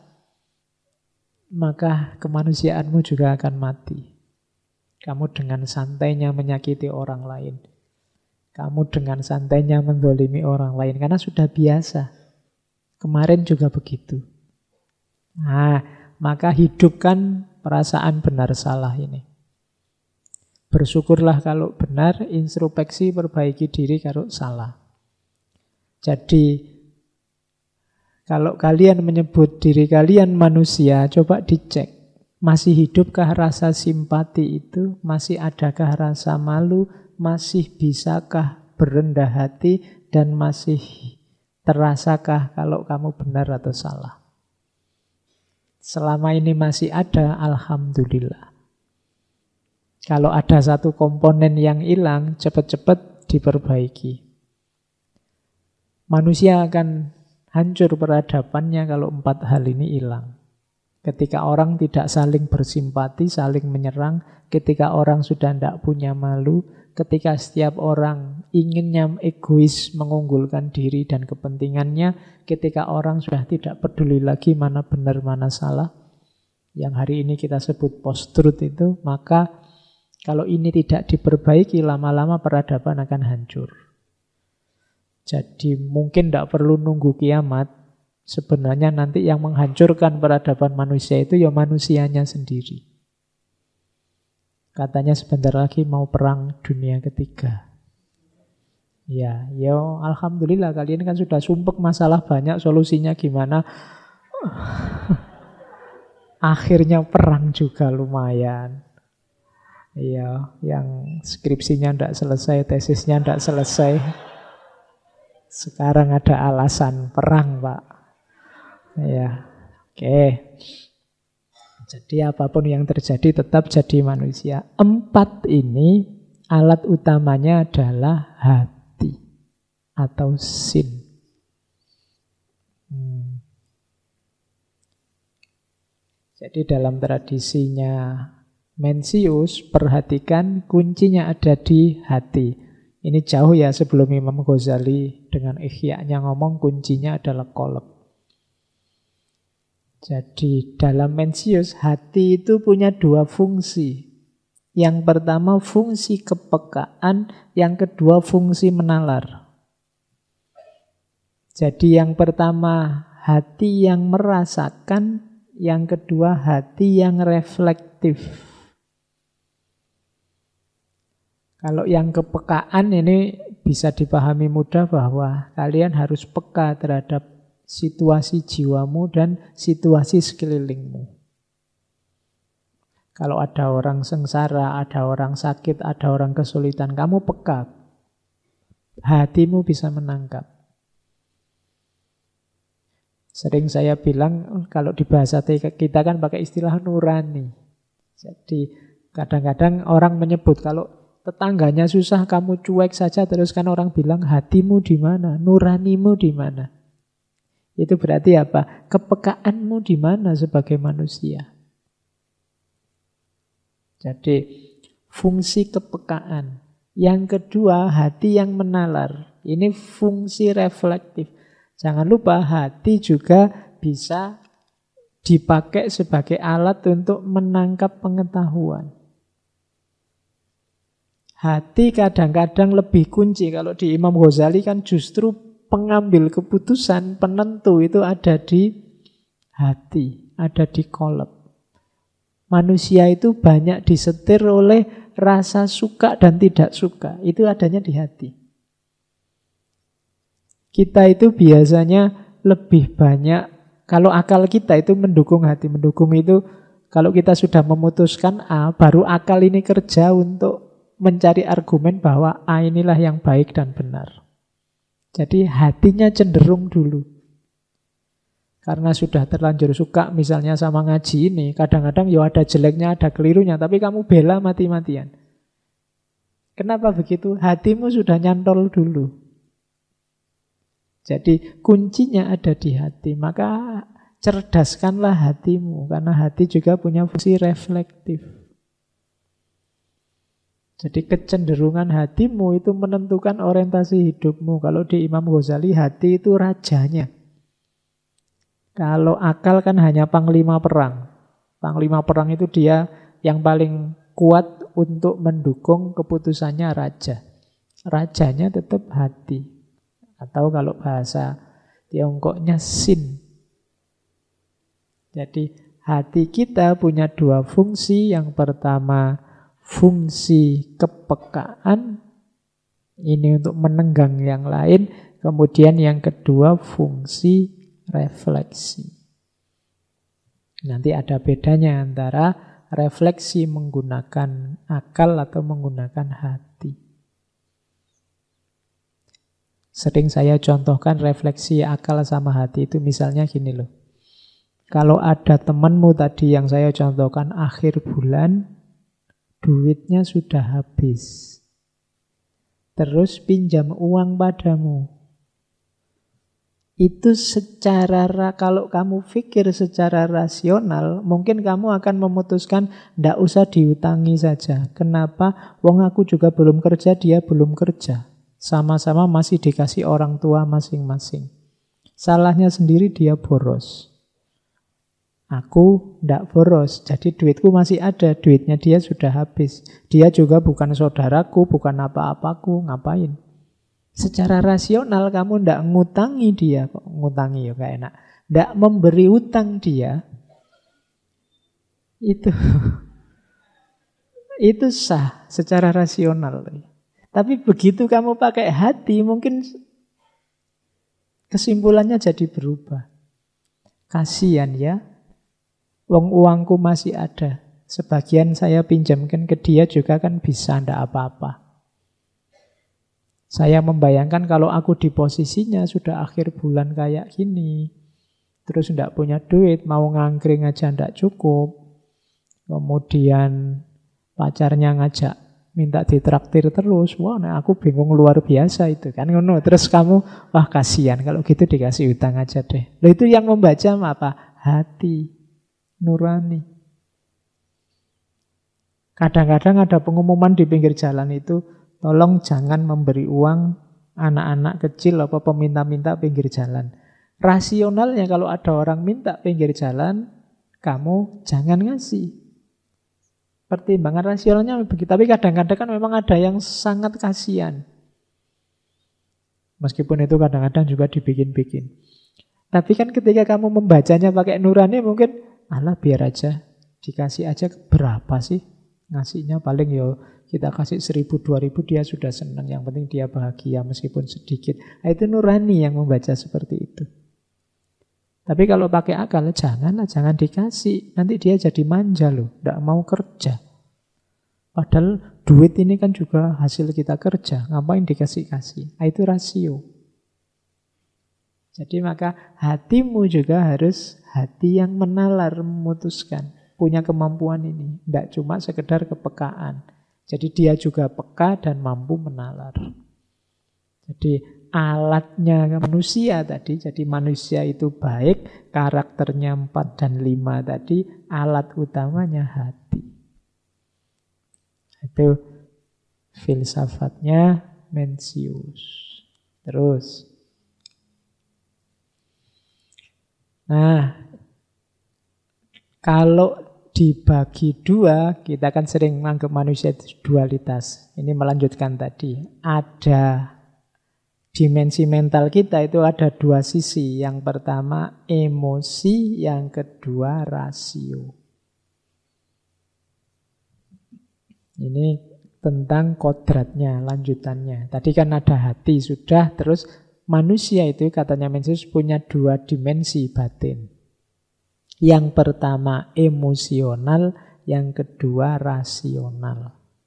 maka kemanusiaanmu juga akan mati. Kamu dengan santainya menyakiti orang lain. Kamu dengan santainya mendolimi orang lain. Karena sudah biasa. Kemarin juga begitu. Nah, maka hidupkan perasaan benar salah ini. Bersyukurlah kalau benar, introspeksi, perbaiki diri kalau salah. Jadi, kalau kalian menyebut diri kalian manusia, coba dicek. Masih hidupkah rasa simpati itu? Masih adakah rasa malu? Masih bisakah berendah hati? Dan masih terasakah kalau kamu benar atau salah? Selama ini masih ada, alhamdulillah. Kalau ada satu komponen yang hilang, cepat-cepat diperbaiki. Manusia akan hancur peradabannya kalau 4 hal ini hilang. Ketika orang tidak saling bersimpati, saling menyerang, ketika orang sudah tidak punya malu, ketika setiap orang inginnya egois mengunggulkan diri dan kepentingannya, ketika orang sudah tidak peduli lagi mana benar, mana salah, yang hari ini kita sebut post-truth itu, maka kalau ini tidak diperbaiki, lama-lama peradaban akan hancur. Jadi mungkin tidak perlu nunggu kiamat. Sebenarnya nanti yang menghancurkan peradaban manusia itu ya manusianya sendiri. Katanya sebentar lagi mau perang dunia ketiga. Ya alhamdulillah kalian kan sudah sumpek masalah banyak, solusinya gimana? Akhirnya perang juga lumayan. Iya, yang skripsinya tidak selesai, tesisnya tidak selesai. Sekarang ada alasan perang, Pak. Ya, oke. Jadi apapun yang terjadi tetap jadi manusia. 4 ini alat utamanya adalah hati atau sin. Jadi dalam tradisinya Mencius, perhatikan kuncinya ada di hati. Ini jauh ya sebelum Imam Ghazali dengan Ihya-nya ngomong kuncinya adalah qalb. Jadi dalam Mencius, hati itu punya 2 fungsi. Yang pertama fungsi kepekaan, yang kedua fungsi menalar. Jadi yang pertama hati yang merasakan, yang kedua hati yang reflektif. Kalau yang kepekaan ini bisa dipahami mudah bahwa kalian harus peka terhadap situasi jiwamu dan situasi sekelilingmu. Kalau ada orang sengsara, ada orang sakit, ada orang kesulitan, kamu peka. Hatimu bisa menangkap. Sering saya bilang kalau di bahasa kita kan pakai istilah nurani. Jadi kadang-kadang orang menyebut kalau tetangganya susah kamu cuek saja, terus kan orang bilang hatimu di mana, nuranimu di mana. Itu berarti apa? Kepekaanmu di mana sebagai manusia. Jadi fungsi kepekaan. Yang kedua, hati yang menalar. Ini fungsi reflektif. Jangan lupa hati juga bisa dipakai sebagai alat untuk menangkap pengetahuan. Hati kadang-kadang lebih kunci. Kalau di Imam Ghazali kan justru pengambil keputusan, penentu itu ada di hati, ada di kolab. Manusia itu banyak disetir oleh rasa suka dan tidak suka. Itu adanya di hati. Kita itu biasanya lebih banyak, kalau akal kita itu mendukung hati. Mendukung itu kalau kita sudah memutuskan A, baru akal ini kerja untuk mencari argumen bahwa A inilah yang baik dan benar. Jadi hatinya cenderung dulu. Karena sudah terlanjur suka misalnya sama ngaji ini, kadang-kadang ya ada jeleknya, ada kelirunya, tapi kamu bela mati-matian. Kenapa begitu? Hatimu sudah nyantol dulu. Jadi kuncinya ada di hati. Maka cerdaskanlah hatimu, karena hati juga punya fungsi reflektif. Jadi kecenderungan hatimu itu menentukan orientasi hidupmu. Kalau di Imam Ghazali, hati itu rajanya. Kalau akal kan hanya panglima perang. Panglima perang itu dia yang paling kuat untuk mendukung keputusannya raja. Rajanya tetap hati. Atau kalau bahasa Tiongkoknya sin. Jadi hati kita punya dua fungsi. Yang pertama fungsi kepekaan. Ini untuk menenggang yang lain. Kemudian yang kedua fungsi refleksi. Nanti ada bedanya antara refleksi menggunakan akal atau menggunakan hati. Sering saya contohkan refleksi akal sama hati itu misalnya gini loh. Kalau ada temanmu tadi yang saya contohkan akhir bulan, duitnya sudah habis. Terus pinjam uang padamu. Itu secara, kalau kamu pikir secara rasional, mungkin kamu akan memutuskan ndak usah diutangi saja. Kenapa? Wong aku juga belum kerja, dia belum kerja. Sama-sama masih dikasih orang tua masing-masing. Salahnya sendiri dia boros. Aku ndak boros, jadi duitku masih ada, duitnya dia sudah habis. Dia juga bukan saudaraku, bukan apa-apaku, ngapain? Secara rasional kamu ndak ngutangi dia, kok ngutangi ya gak enak. Ndak memberi utang dia, itu sah secara rasional. Tapi begitu kamu pakai hati, mungkin kesimpulannya jadi berubah. Kasihan ya, uangku masih ada. Sebagian saya pinjamkan ke dia juga kan bisa, ndak apa-apa. Saya membayangkan kalau aku di posisinya sudah akhir bulan kayak gini, terus ndak punya duit, mau ngangkring aja ndak cukup. Kemudian pacarnya ngajak minta ditraktir terus. Wah, nah aku bingung luar biasa itu kan. Terus kamu, wah kasihan kalau gitu dikasih utang aja deh. Loh, itu yang membaca apa? Hati nurani. Kadang-kadang ada pengumuman di pinggir jalan itu, tolong jangan memberi uang anak-anak kecil apa peminta-minta pinggir jalan. Rasionalnya kalau ada orang minta pinggir jalan, kamu jangan ngasih. Pertimbangan rasionalnya begitu. Tapi kadang-kadang kan memang ada yang sangat kasihan. Meskipun itu kadang-kadang juga dibikin-bikin. Tapi kan ketika kamu membacanya pakai nurani, mungkin alah biar aja, dikasih aja berapa sih ngasihnya, paling yo kita kasih 1.000, 2.000 dia sudah senang. Yang penting dia bahagia meskipun sedikit. Nah, itu nurani yang membaca seperti itu. Tapi kalau pakai akal, jangan dikasih. Nanti dia jadi manja loh, tidak mau kerja. Padahal duit ini kan juga hasil kita kerja. Ngapain dikasih-kasih? Nah, itu rasio. Jadi maka hatimu juga harus hati yang menalar, memutuskan. Punya kemampuan ini. Tidak cuma sekedar kepekaan. Jadi dia juga peka dan mampu menalar. Jadi alatnya manusia tadi, jadi manusia itu baik, karakternya 4 dan 5 tadi, alat utamanya hati. Itu filsafatnya Mencius. Terus. Nah, kalau dibagi dua, kita kan sering menganggap manusia itu dualitas. Ini melanjutkan tadi. Ada dimensi mental kita itu ada dua sisi. Yang pertama emosi, yang kedua rasio. Ini tentang kodratnya, lanjutannya. Tadi kan ada hati sudah, terus manusia itu katanya Mencius punya dua dimensi batin. Yang pertama emosional, yang kedua rasional.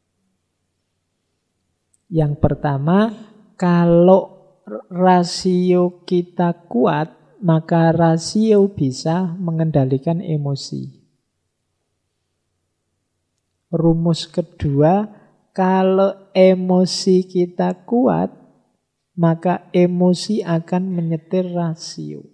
Yang pertama, kalau rasio kita kuat, maka rasio bisa mengendalikan emosi. Rumus kedua, kalau emosi kita kuat, maka emosi akan menyetir rasio.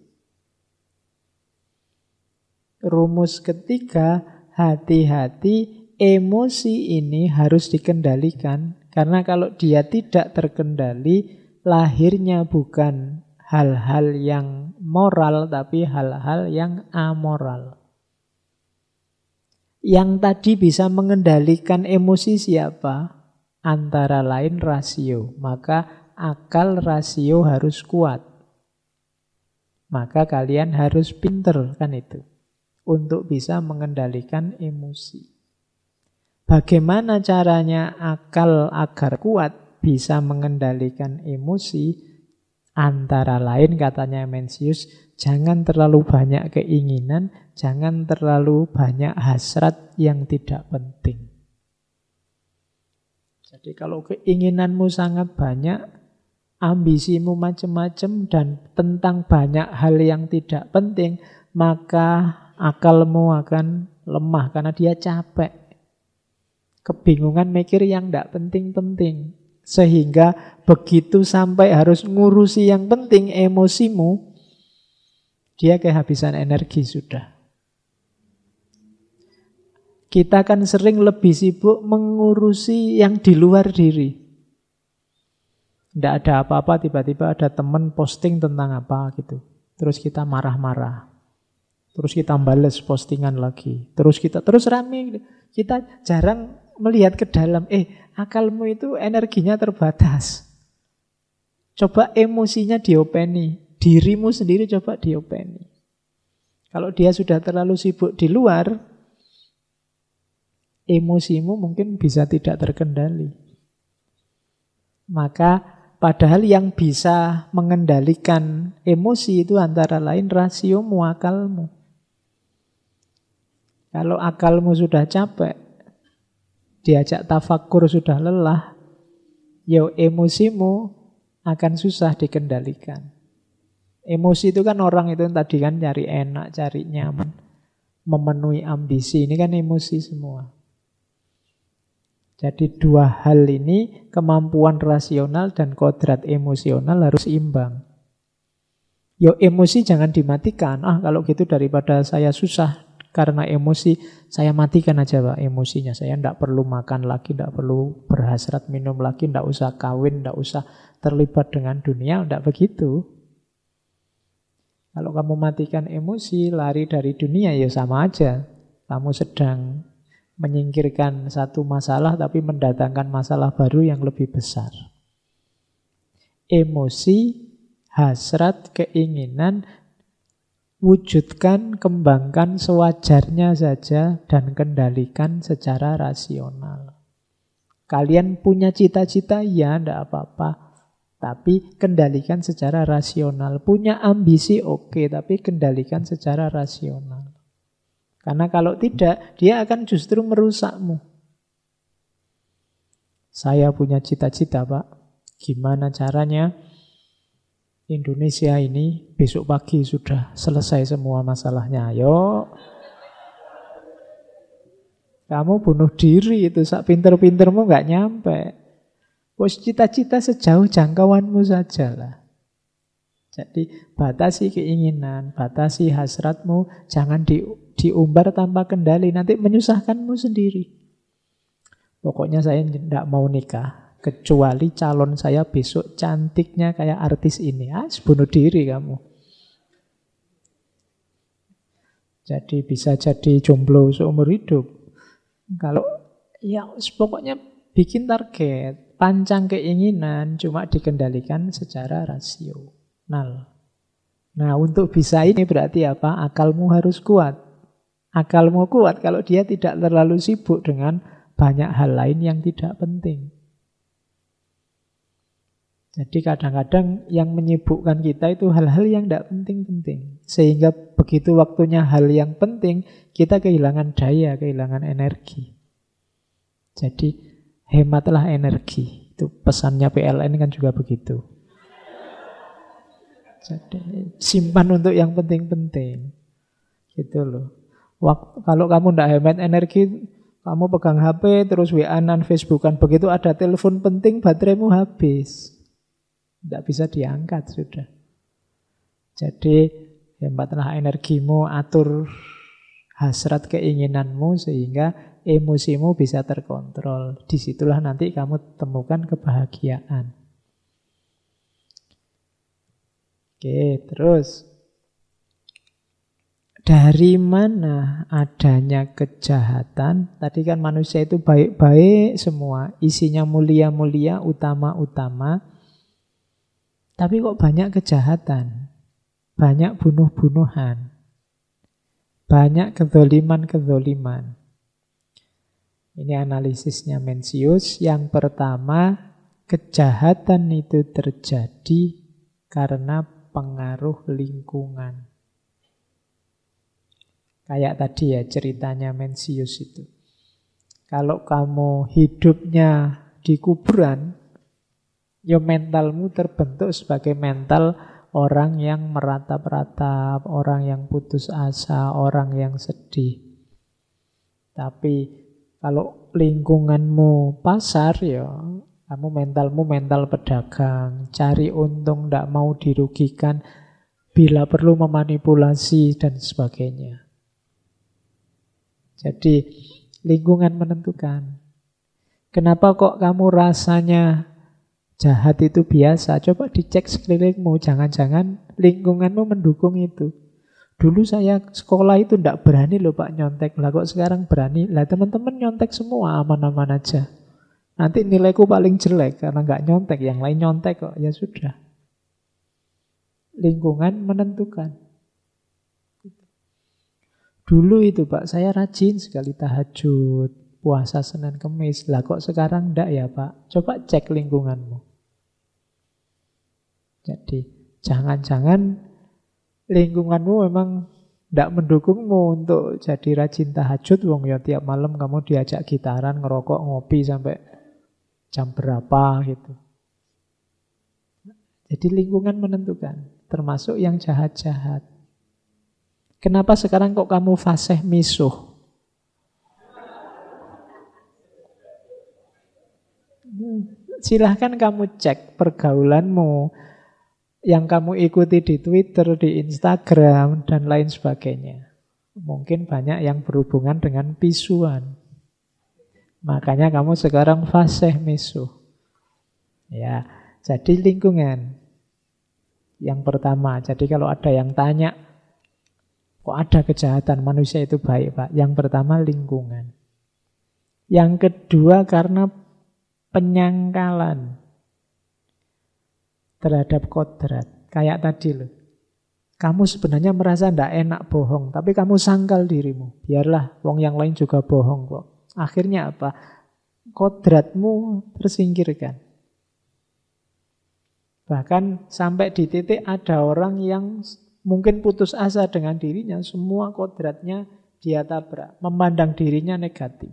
Rumus ketiga, hati-hati, emosi ini harus dikendalikan. Karena kalau dia tidak terkendali, lahirnya bukan hal-hal yang moral, tapi hal-hal yang amoral. Yang tadi bisa mengendalikan emosi siapa? Antara lain rasio. Maka akal rasio harus kuat. Maka kalian harus pinter kan itu. Untuk bisa mengendalikan emosi. Bagaimana caranya akal agar kuat bisa mengendalikan emosi? Antara lain katanya Mencius, jangan terlalu banyak keinginan, jangan terlalu banyak hasrat yang tidak penting. Jadi kalau keinginanmu sangat banyak, ambisimu macam-macam dan tentang banyak hal yang tidak penting, maka akalmu akan lemah karena dia capek. Kebingungan mikir yang tidak penting-penting. Sehingga begitu sampai harus ngurusi yang penting emosimu, dia kehabisan energi sudah. Kita kan sering lebih sibuk mengurusi yang di luar diri. Tidak ada apa-apa, tiba-tiba ada teman posting tentang apa gitu. Terus kita marah-marah. Terus kita bales postingan lagi. Terus rame. Kita jarang melihat ke dalam. Akalmu itu energinya terbatas. Coba emosinya diopeni. Dirimu sendiri coba diopeni. Kalau dia sudah terlalu sibuk di luar, emosimu mungkin bisa tidak terkendali. Maka padahal yang bisa mengendalikan emosi itu antara lain rasiomu, akalmu. Kalau akalmu sudah capek, diajak tafakur sudah lelah, emosimu akan susah dikendalikan. Emosi itu kan orang itu tadi kan cari enak, cari nyaman, memenuhi ambisi, ini kan emosi semua. Jadi dua hal ini, kemampuan rasional dan kodrat emosional harus imbang. Emosi jangan dimatikan. Kalau gitu daripada saya susah karena emosi, saya matikan aja Pak emosinya. Saya tidak perlu makan lagi, tidak perlu berhasrat minum lagi, tidak usah kawin, tidak usah terlibat dengan dunia, tidak begitu. Kalau kamu matikan emosi, lari dari dunia, ya sama aja. Kamu sedang menyingkirkan satu masalah tapi mendatangkan masalah baru yang lebih besar. Emosi, hasrat, keinginan, wujudkan, kembangkan sewajarnya saja dan kendalikan secara rasional. Kalian punya cita-cita, ya tidak apa-apa. Tapi kendalikan secara rasional. Punya ambisi, oke, tapi kendalikan secara rasional. Karena kalau tidak, dia akan justru merusakmu. Saya punya cita-cita, Pak. Gimana caranya? Indonesia ini besok pagi sudah selesai semua masalahnya. Ayo. Kamu bunuh diri itu, sak pinter-pintermu nggak nyampe. Wes cita-cita sejauh jangkauanmu saja lah. Jadi batasi keinginan, batasi hasratmu, jangan diumbar tanpa kendali, nanti menyusahkanmu sendiri. Pokoknya saya tidak mau nikah. Kecuali calon saya besok cantiknya kayak artis ini. Bunuh diri kamu. Jadi bisa jadi jomblo seumur hidup. Kalau ya pokoknya bikin target, pancang keinginan, cuma dikendalikan secara rasional. Nah, untuk bisa ini berarti apa? Akalmu harus kuat. Akalmu kuat kalau dia tidak terlalu sibuk dengan banyak hal lain yang tidak penting. Jadi kadang-kadang yang menyibukkan kita itu hal-hal yang tidak penting-penting. Sehingga begitu waktunya hal yang penting, kita kehilangan daya, kehilangan energi. Jadi hematlah energi. Itu pesannya PLN kan juga begitu. Jadi simpan untuk yang penting-penting. Gitu loh. Kalau kamu tidak hemat energi, kamu pegang HP, terus WA-an, Facebookan. Begitu ada telepon penting, bateraimu habis. Tidak bisa diangkat sudah. Jadi hematlah energimu, atur hasrat keinginanmu sehingga emosimu bisa terkontrol. Disitulah nanti kamu temukan kebahagiaan. Oke, terus. Dari mana adanya kejahatan? Tadi kan manusia itu baik-baik semua. Isinya mulia-mulia, utama-utama. Tapi kok banyak kejahatan, banyak bunuh-bunuhan, banyak kezoliman-kezoliman. Ini analisisnya Mencius. Yang pertama, kejahatan itu terjadi karena pengaruh lingkungan. Kayak tadi ya ceritanya Mencius itu. Kalau kamu hidupnya di kuburan, ya mentalmu terbentuk sebagai mental orang yang meratap-ratap, orang yang putus asa, orang yang sedih. Tapi kalau lingkunganmu pasar, ya kamu mentalmu mental pedagang, cari untung, tidak mau dirugikan, bila perlu memanipulasi dan sebagainya. Jadi lingkungan menentukan. Kenapa kok kamu rasanya jahat itu biasa? Coba dicek sekelilingmu, jangan-jangan lingkunganmu mendukung itu. Dulu saya sekolah itu tidak berani loh Pak nyontek. Lah kok sekarang berani? Lah teman-teman nyontek semua aman-aman aja. Nanti nilaiku paling jelek karena nggak nyontek. Yang lain nyontek kok. Ya sudah. Lingkungan menentukan. Dulu itu Pak, saya rajin sekali tahajud, puasa Senin Kemis. Lah kok sekarang enggak ya Pak? Coba cek lingkunganmu. Jadi jangan-jangan lingkunganmu memang tidak mendukungmu untuk jadi rajin tahajud. Wong ya tiap malam kamu diajak gitaran, ngerokok, ngopi sampai jam berapa gitu. Jadi lingkungan menentukan, termasuk yang jahat-jahat. Kenapa sekarang kok kamu fasih misuh? Silahkan kamu cek pergaulanmu yang kamu ikuti di Twitter, di Instagram, dan lain sebagainya. Mungkin banyak yang berhubungan dengan pisuan. Makanya kamu sekarang fasih misuh. Ya, jadi lingkungan. Yang pertama, jadi kalau ada yang tanya, kok ada kejahatan, manusia itu baik Pak? Yang pertama lingkungan. Yang kedua karena penyangkalan terhadap kodrat. Kayak tadi loh. Kamu sebenarnya merasa tidak enak bohong, tapi kamu sangkal dirimu. Biarlah wong yang lain juga bohong kok. Akhirnya apa? Kodratmu tersingkirkan. Bahkan sampai di titik ada orang yang mungkin putus asa dengan dirinya, semua kodratnya dia tabrak, memandang dirinya negatif.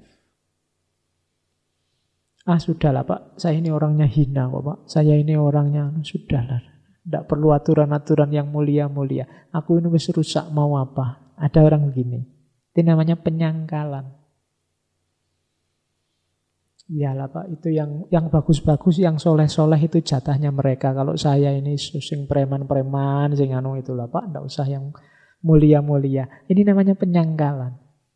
Sudahlah Pak, saya ini orangnya hina kok Pak, saya ini orangnya, sudahlah, Tidak perlu aturan-aturan yang mulia-mulia. Aku ini wis rusak mau apa? Ada orang begini. Itu namanya penyangkalan. Iyalah Pak, itu yang bagus-bagus, yang soleh-soleh itu jatahnya mereka. Kalau saya ini sing preman-preman, sing anu itulah Pak, enggak usah yang mulia-mulia. Ini namanya penyangkalan.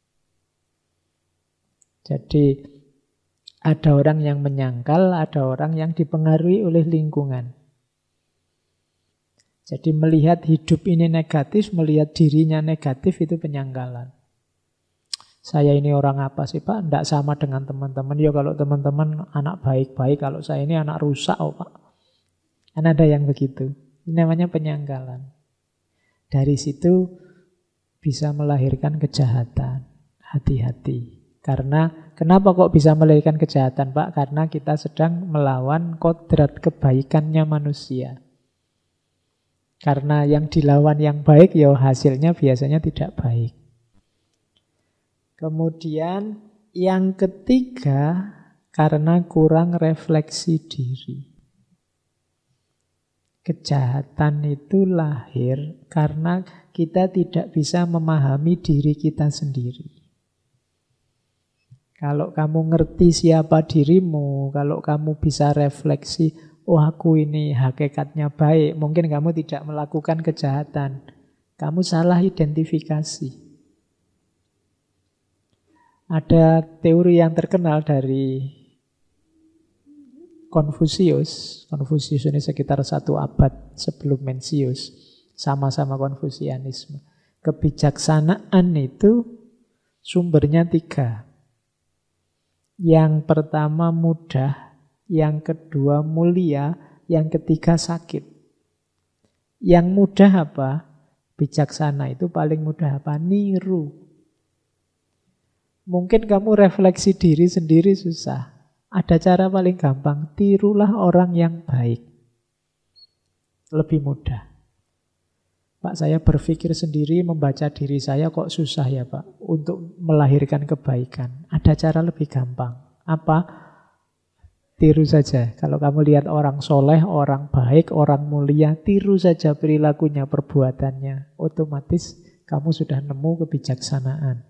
Jadi ada orang yang menyangkal, ada orang yang dipengaruhi oleh lingkungan. Jadi melihat hidup ini negatif, melihat dirinya negatif, itu penyangkalan. Saya ini orang apa sih Pak? Tidak sama dengan teman-teman. Ya kalau teman-teman anak baik-baik, kalau saya ini anak rusak oh Pak. Kan ada yang begitu. Ini namanya penyangkalan. Dari situ bisa melahirkan kejahatan. Hati-hati. Karena kenapa kok bisa melahirkan kejahatan Pak? Karena kita sedang melawan kodrat kebaikannya manusia. Karena yang dilawan yang baik, ya hasilnya biasanya tidak baik. Kemudian yang ketiga, karena kurang refleksi diri. Kejahatan itu lahir karena kita tidak bisa memahami diri kita sendiri. Kalau kamu ngerti siapa dirimu, kalau kamu bisa refleksi, oh aku ini hakikatnya baik, mungkin kamu tidak melakukan kejahatan. Kamu salah identifikasi. Ada teori yang terkenal dari Konfusius. Konfusius ini sekitar 1 abad sebelum Mencius. Sama-sama Konfusianisme. Kebijaksanaan itu sumbernya 3. Yang pertama mudah, yang kedua mulia, yang ketiga sakit. Yang mudah apa? Bijaksana itu paling mudah apa? Niru. Mungkin kamu refleksi diri sendiri susah. Ada cara paling gampang, tirulah orang yang baik. Lebih mudah. Pak, saya berpikir sendiri, membaca diri saya kok susah ya Pak, untuk melahirkan kebaikan. Ada cara lebih gampang. Apa? Tiru saja. Kalau kamu lihat orang soleh, orang baik, orang mulia, tiru saja perilakunya, perbuatannya. Otomatis kamu sudah nemu kebijaksanaan.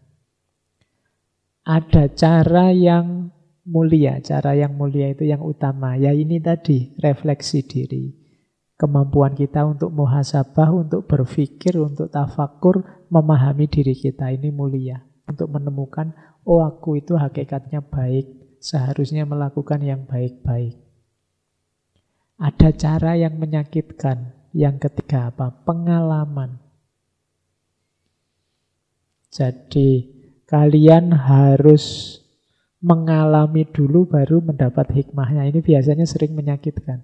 Ada cara yang mulia. Cara yang mulia itu yang utama. Ya ini tadi, refleksi diri. Kemampuan kita untuk muhasabah, untuk berpikir, untuk tafakur, memahami diri kita. Ini mulia. Untuk menemukan, oh aku itu hakikatnya baik. Seharusnya melakukan yang baik-baik. Ada cara yang menyakitkan. Yang ketiga apa? Pengalaman. Jadi kalian harus mengalami dulu baru mendapat hikmahnya. Ini biasanya sering menyakitkan.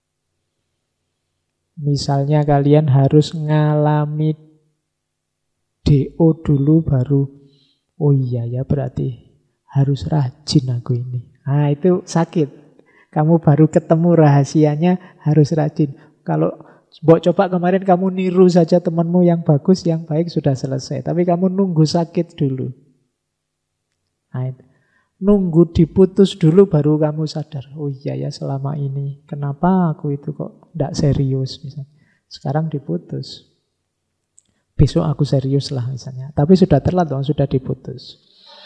Misalnya kalian harus ngalami DO dulu baru, oh iya ya berarti harus rajin aku ini. Nah itu sakit. Kamu baru ketemu rahasianya harus rajin. Kalau coba kemarin kamu niru saja temanmu yang bagus, yang baik sudah selesai. Tapi kamu nunggu sakit dulu. Nah, nunggu diputus dulu baru kamu sadar. Oh iya ya selama ini kenapa aku itu kok tidak serius misalnya. Sekarang diputus. Besok aku serius lah misalnya. Tapi sudah telat dong, sudah diputus.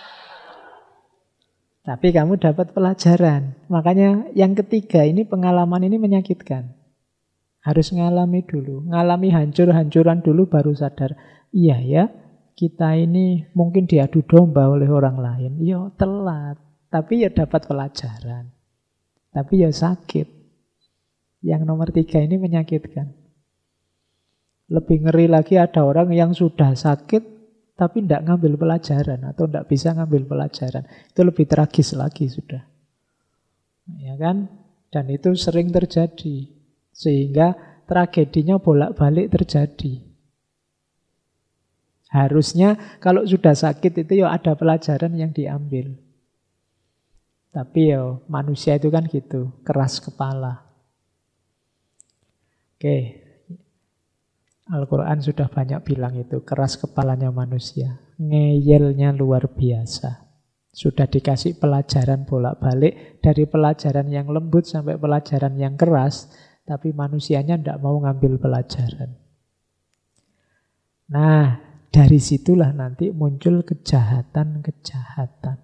Tapi kamu dapat pelajaran. Makanya yang ketiga ini pengalaman ini menyakitkan. Harus ngalami dulu. Ngalami hancur-hancuran dulu baru sadar. Iya ya. Kita ini mungkin diadu domba oleh orang lain. Ya telat. Tapi ya dapat pelajaran. Tapi ya sakit. Yang nomor 3 ini menyakitkan. Lebih ngeri lagi ada orang yang sudah sakit tapi tidak ngambil pelajaran. Atau tidak bisa ngambil pelajaran. Itu lebih tragis lagi sudah. Ya kan? Dan itu sering terjadi. Sehingga tragedinya bolak-balik terjadi. Harusnya kalau sudah sakit itu ya ada pelajaran yang diambil. Tapi ya manusia itu kan gitu, keras kepala. Oke, Al-Quran sudah banyak bilang itu, keras kepalanya manusia. Ngeyelnya luar biasa. Sudah dikasih pelajaran bolak-balik, dari pelajaran yang lembut sampai pelajaran yang keras. tapi manusianya tidak mau ngambil pelajaran. Nah, dari situlah nanti muncul kejahatan-kejahatan.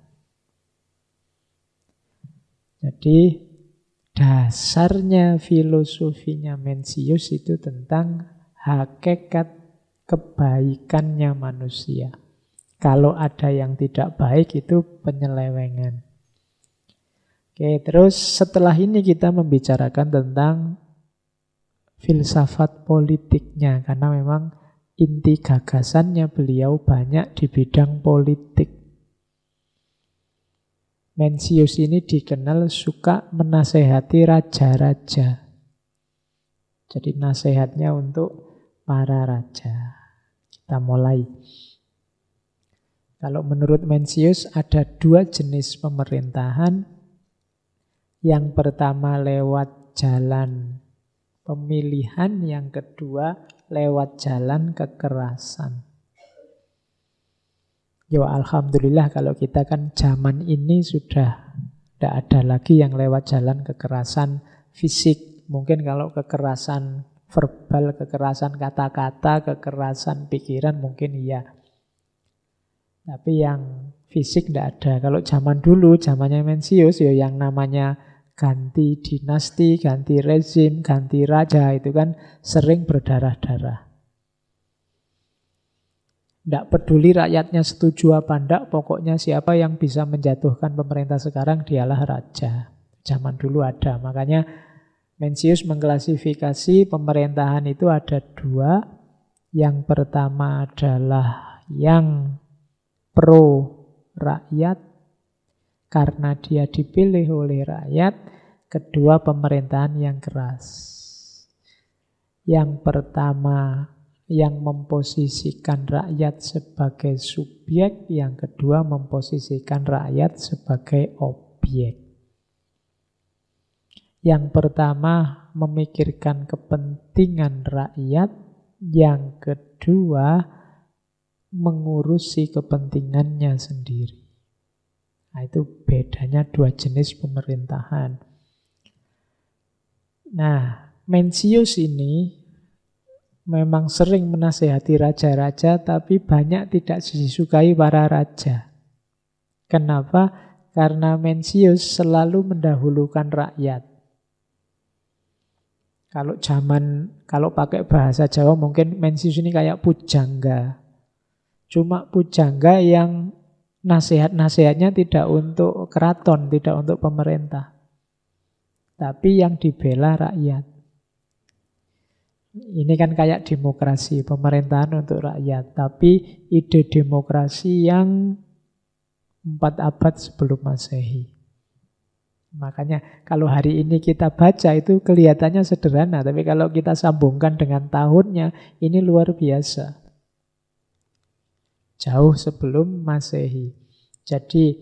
Jadi dasarnya filosofinya Mencius itu tentang hakikat kebaikannya manusia. Kalau ada yang tidak baik itu penyelewengan. Oke, terus setelah ini kita membicarakan tentang filsafat politiknya, karena memang inti gagasannya beliau banyak di bidang politik. Mencius ini dikenal suka menasehati raja-raja. Jadi nasihatnya untuk para raja. Kita mulai. Kalau menurut Mencius ada 2 jenis pemerintahan. Yang pertama lewat jalan pemilihan, yang kedua lewat jalan kekerasan. Ya alhamdulillah kalau kita kan zaman ini sudah tidak ada lagi yang lewat jalan kekerasan fisik. Mungkin kalau kekerasan verbal, kekerasan kata-kata, kekerasan pikiran mungkin iya. Tapi yang fisik tidak ada. Kalau zaman dulu, zamannya Mencius, ya yang namanya ganti dinasti, ganti rezim, ganti raja itu kan sering berdarah-darah. Tidak peduli rakyatnya setuju apa tidak, pokoknya siapa yang bisa menjatuhkan pemerintah sekarang dialah raja. Zaman dulu ada, makanya Mencius mengklasifikasi pemerintahan itu ada 2. Yang pertama adalah yang pro rakyat, karena dia dipilih oleh rakyat. Kedua, pemerintahan yang keras. Yang pertama yang memposisikan rakyat sebagai subjek, yang kedua memposisikan rakyat sebagai objek. Yang pertama memikirkan kepentingan rakyat, yang kedua mengurusi kepentingannya sendiri. Nah, itu bedanya 2 jenis pemerintahan. Nah, Mencius ini memang sering menasehati raja-raja, tapi banyak tidak disukai para raja. Kenapa? Karena Mencius selalu mendahulukan rakyat. Kalau pakai bahasa Jawa mungkin Mencius ini kayak pujangga. Cuma pujangga yang nasihat-nasihatnya tidak untuk keraton, tidak untuk pemerintah. Tapi yang dibela rakyat. Ini kan kayak demokrasi, pemerintahan untuk rakyat. Tapi ide demokrasi yang 4 abad sebelum Masehi. Makanya kalau hari ini kita baca itu kelihatannya sederhana. Tapi kalau kita sambungkan dengan tahunnya, ini luar biasa. Jauh sebelum Masehi. Jadi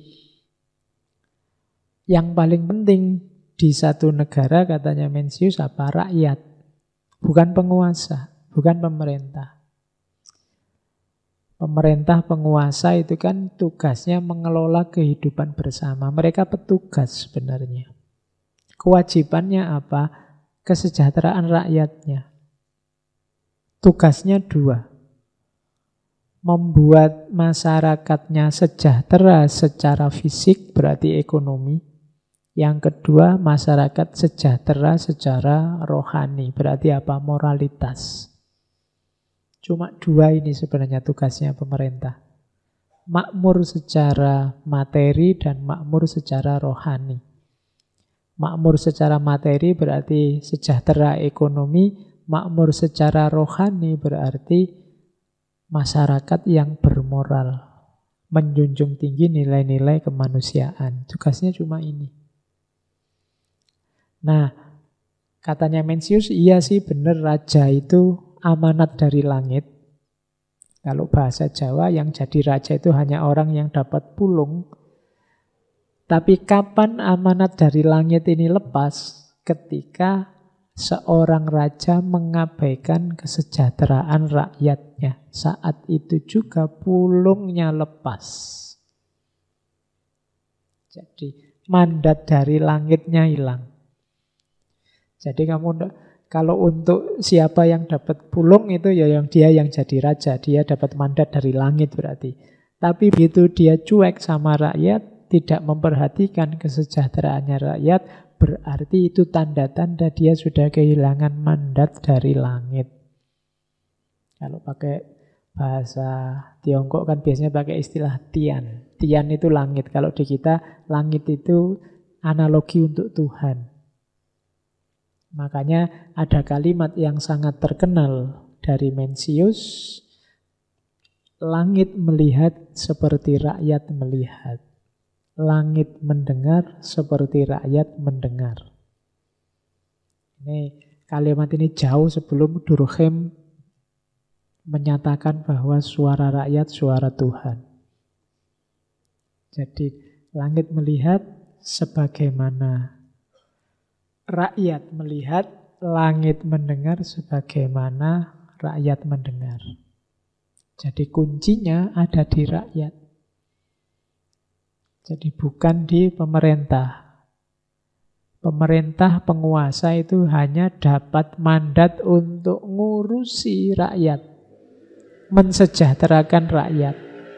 yang paling penting di satu negara katanya Mencius apa? Rakyat. Bukan penguasa, bukan pemerintah. Pemerintah penguasa itu kan tugasnya mengelola kehidupan bersama. Mereka petugas sebenarnya. Kewajibannya apa? Kesejahteraan rakyatnya. Tugasnya 2. Membuat masyarakatnya sejahtera secara fisik, berarti ekonomi. Yang kedua, masyarakat sejahtera secara rohani. Berarti apa? Moralitas. Cuma 2 ini sebenarnya tugasnya pemerintah. Makmur secara materi dan makmur secara rohani. Makmur secara materi berarti sejahtera ekonomi. Makmur secara rohani berarti masyarakat yang bermoral. Menjunjung tinggi nilai-nilai kemanusiaan. Tugasnya cuma ini. Nah, katanya Mencius, iya sih benar raja itu amanat dari langit. Kalau bahasa Jawa yang jadi raja itu hanya orang yang dapat pulung. Tapi kapan amanat dari langit ini lepas? Ketika seorang raja mengabaikan kesejahteraan rakyatnya. Saat itu juga pulungnya lepas. Jadi mandat dari langitnya hilang. Jadi kamu Kalau untuk siapa yang dapat pulung itu ya yang dia yang jadi raja, dia dapat mandat dari langit berarti. Tapi begitu dia cuek sama rakyat, tidak memperhatikan kesejahteraannya rakyat, berarti itu tanda-tanda dia sudah kehilangan mandat dari langit. Kalau pakai bahasa Tiongkok kan biasanya pakai istilah tian. Tian itu langit. Kalau di kita, langit itu analogi untuk Tuhan. Makanya ada kalimat yang sangat terkenal dari Mencius, langit melihat seperti rakyat melihat. Langit mendengar seperti rakyat mendengar. Ini kalimat ini jauh sebelum Durkheim menyatakan bahwa suara rakyat suara Tuhan. Jadi langit melihat sebagaimana rakyat melihat, langit mendengar sebagaimana rakyat mendengar. Jadi kuncinya ada di rakyat. Jadi bukan di pemerintah. Pemerintah, penguasa itu hanya dapat mandat untuk ngurusi rakyat, mensejahterakan rakyat.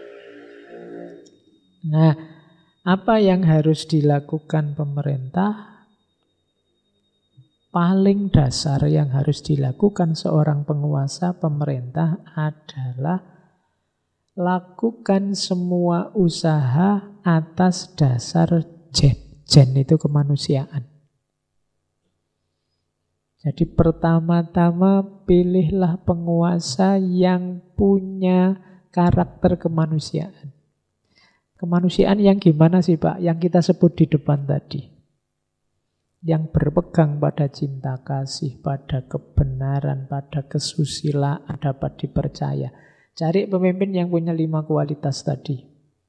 Nah, apa yang harus dilakukan pemerintah? Paling dasar yang harus dilakukan seorang penguasa pemerintah adalah lakukan semua usaha atas dasar jen. Jen itu kemanusiaan. Jadi pertama-tama pilihlah penguasa yang punya karakter kemanusiaan. Kemanusiaan yang gimana sih Pak? Yang kita sebut di depan tadi. Yang berpegang pada cinta kasih, pada kebenaran, pada kesusilaan, dapat dipercaya. Cari pemimpin yang punya 5 kualitas tadi.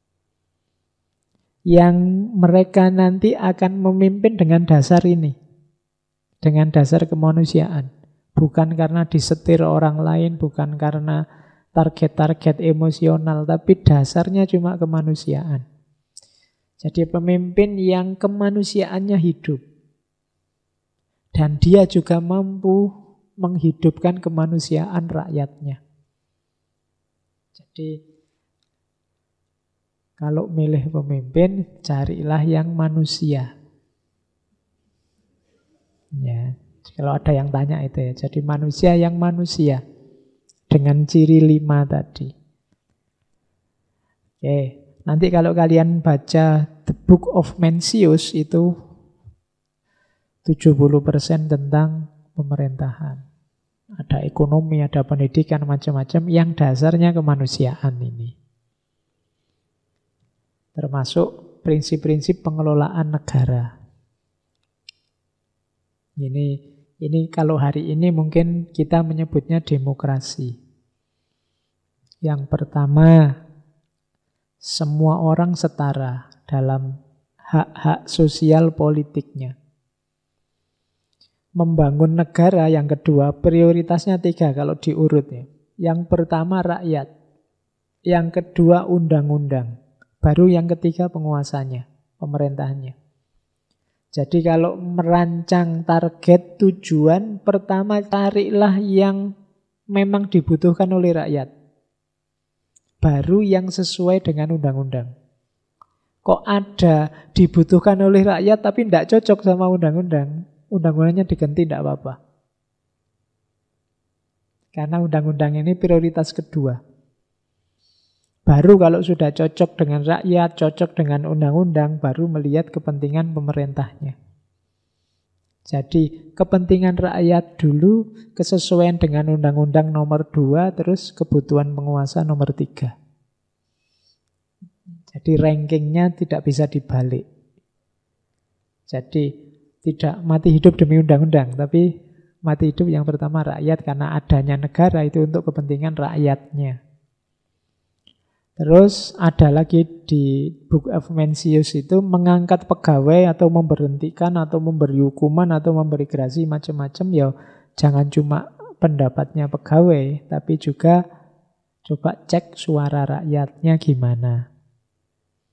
Yang mereka nanti akan memimpin dengan dasar ini. Dengan dasar kemanusiaan. Bukan karena disetir orang lain, bukan karena target-target emosional, tapi dasarnya cuma kemanusiaan. Jadi pemimpin yang kemanusiaannya hidup. Dan dia juga mampu menghidupkan kemanusiaan rakyatnya. Jadi, kalau milih pemimpin, carilah yang manusia. Ya, kalau ada yang tanya itu ya. Jadi manusia yang manusia. Dengan ciri 5 tadi. Oke, nanti kalau kalian baca The Book of Mencius itu 70% tentang pemerintahan. Ada ekonomi, ada pendidikan, macam-macam yang dasarnya kemanusiaan ini. Termasuk prinsip-prinsip pengelolaan negara. Ini kalau hari ini mungkin kita menyebutnya demokrasi. Yang pertama, semua orang setara dalam hak-hak sosial politiknya. Membangun negara yang kedua, prioritasnya 3 kalau diurut ya. Yang pertama rakyat, yang kedua undang-undang, baru yang ketiga penguasanya, pemerintahannya. Jadi kalau merancang target tujuan, pertama carilah yang memang dibutuhkan oleh rakyat. Baru yang sesuai dengan undang-undang. Kok ada dibutuhkan oleh rakyat tapi tidak cocok sama undang-undang, undang-undangnya diganti tidak apa-apa. Karena undang-undang ini prioritas kedua. Baru kalau sudah cocok dengan rakyat, cocok dengan undang-undang, baru melihat kepentingan pemerintahnya. Jadi kepentingan rakyat dulu, kesesuaian dengan undang-undang nomor 2, terus kebutuhan penguasa nomor 3. Jadi rankingnya tidak bisa dibalik. Jadi tidak mati hidup demi undang-undang, tapi mati hidup yang pertama rakyat, karena adanya negara itu untuk kepentingan rakyatnya. Terus ada lagi di Book of Mencius itu mengangkat pegawai atau memberhentikan atau memberi hukuman atau memberi gerasi macam-macam, ya jangan cuma pendapatnya pegawai, tapi juga coba cek suara rakyatnya gimana.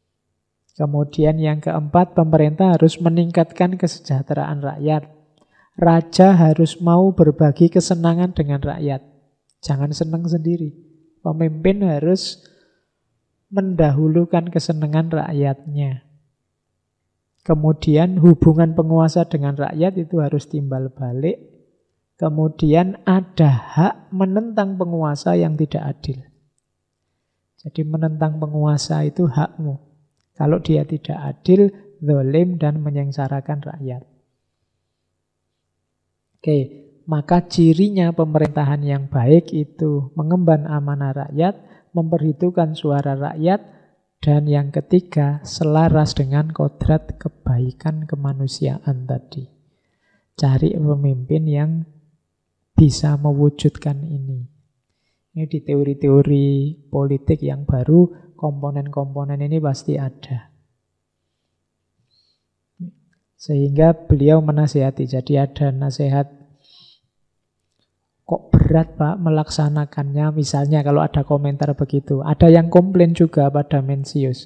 Kemudian yang keempat, pemerintah harus meningkatkan kesejahteraan rakyat. Raja harus mau berbagi kesenangan dengan rakyat. Jangan senang sendiri. Pemimpin harus mendahulukan kesenangan rakyatnya. Kemudian hubungan penguasa dengan rakyat itu harus timbal balik. Kemudian ada hak menentang penguasa yang tidak adil. Jadi menentang penguasa itu hakmu. Kalau dia tidak adil, zalim dan menyengsarakan rakyat. Oke, maka cirinya pemerintahan yang baik itu mengemban amanah rakyat, memperhitungkan suara rakyat, dan yang ketiga, selaras dengan kodrat kebaikan kemanusiaan tadi. Cari pemimpin yang bisa mewujudkan ini. Ini di teori-teori politik yang baru, komponen-komponen ini pasti ada. Sehingga beliau menasihati. Jadi ada nasihat, kok berat Pak melaksanakannya. Misalnya kalau ada komentar begitu. Ada yang komplain juga pada Mencius.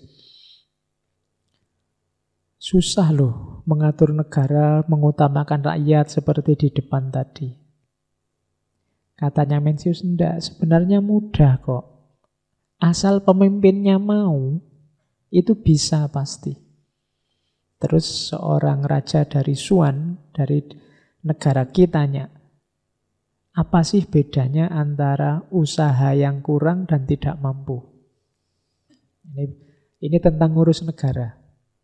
Susah loh mengatur negara, mengutamakan rakyat seperti di depan tadi. Katanya Mencius, enggak, sebenarnya mudah kok. Asal pemimpinnya mau, itu bisa pasti. Terus seorang raja dari Suan, dari negara kitanya, apa sih bedanya antara usaha yang kurang dan tidak mampu? Ini tentang ngurus negara.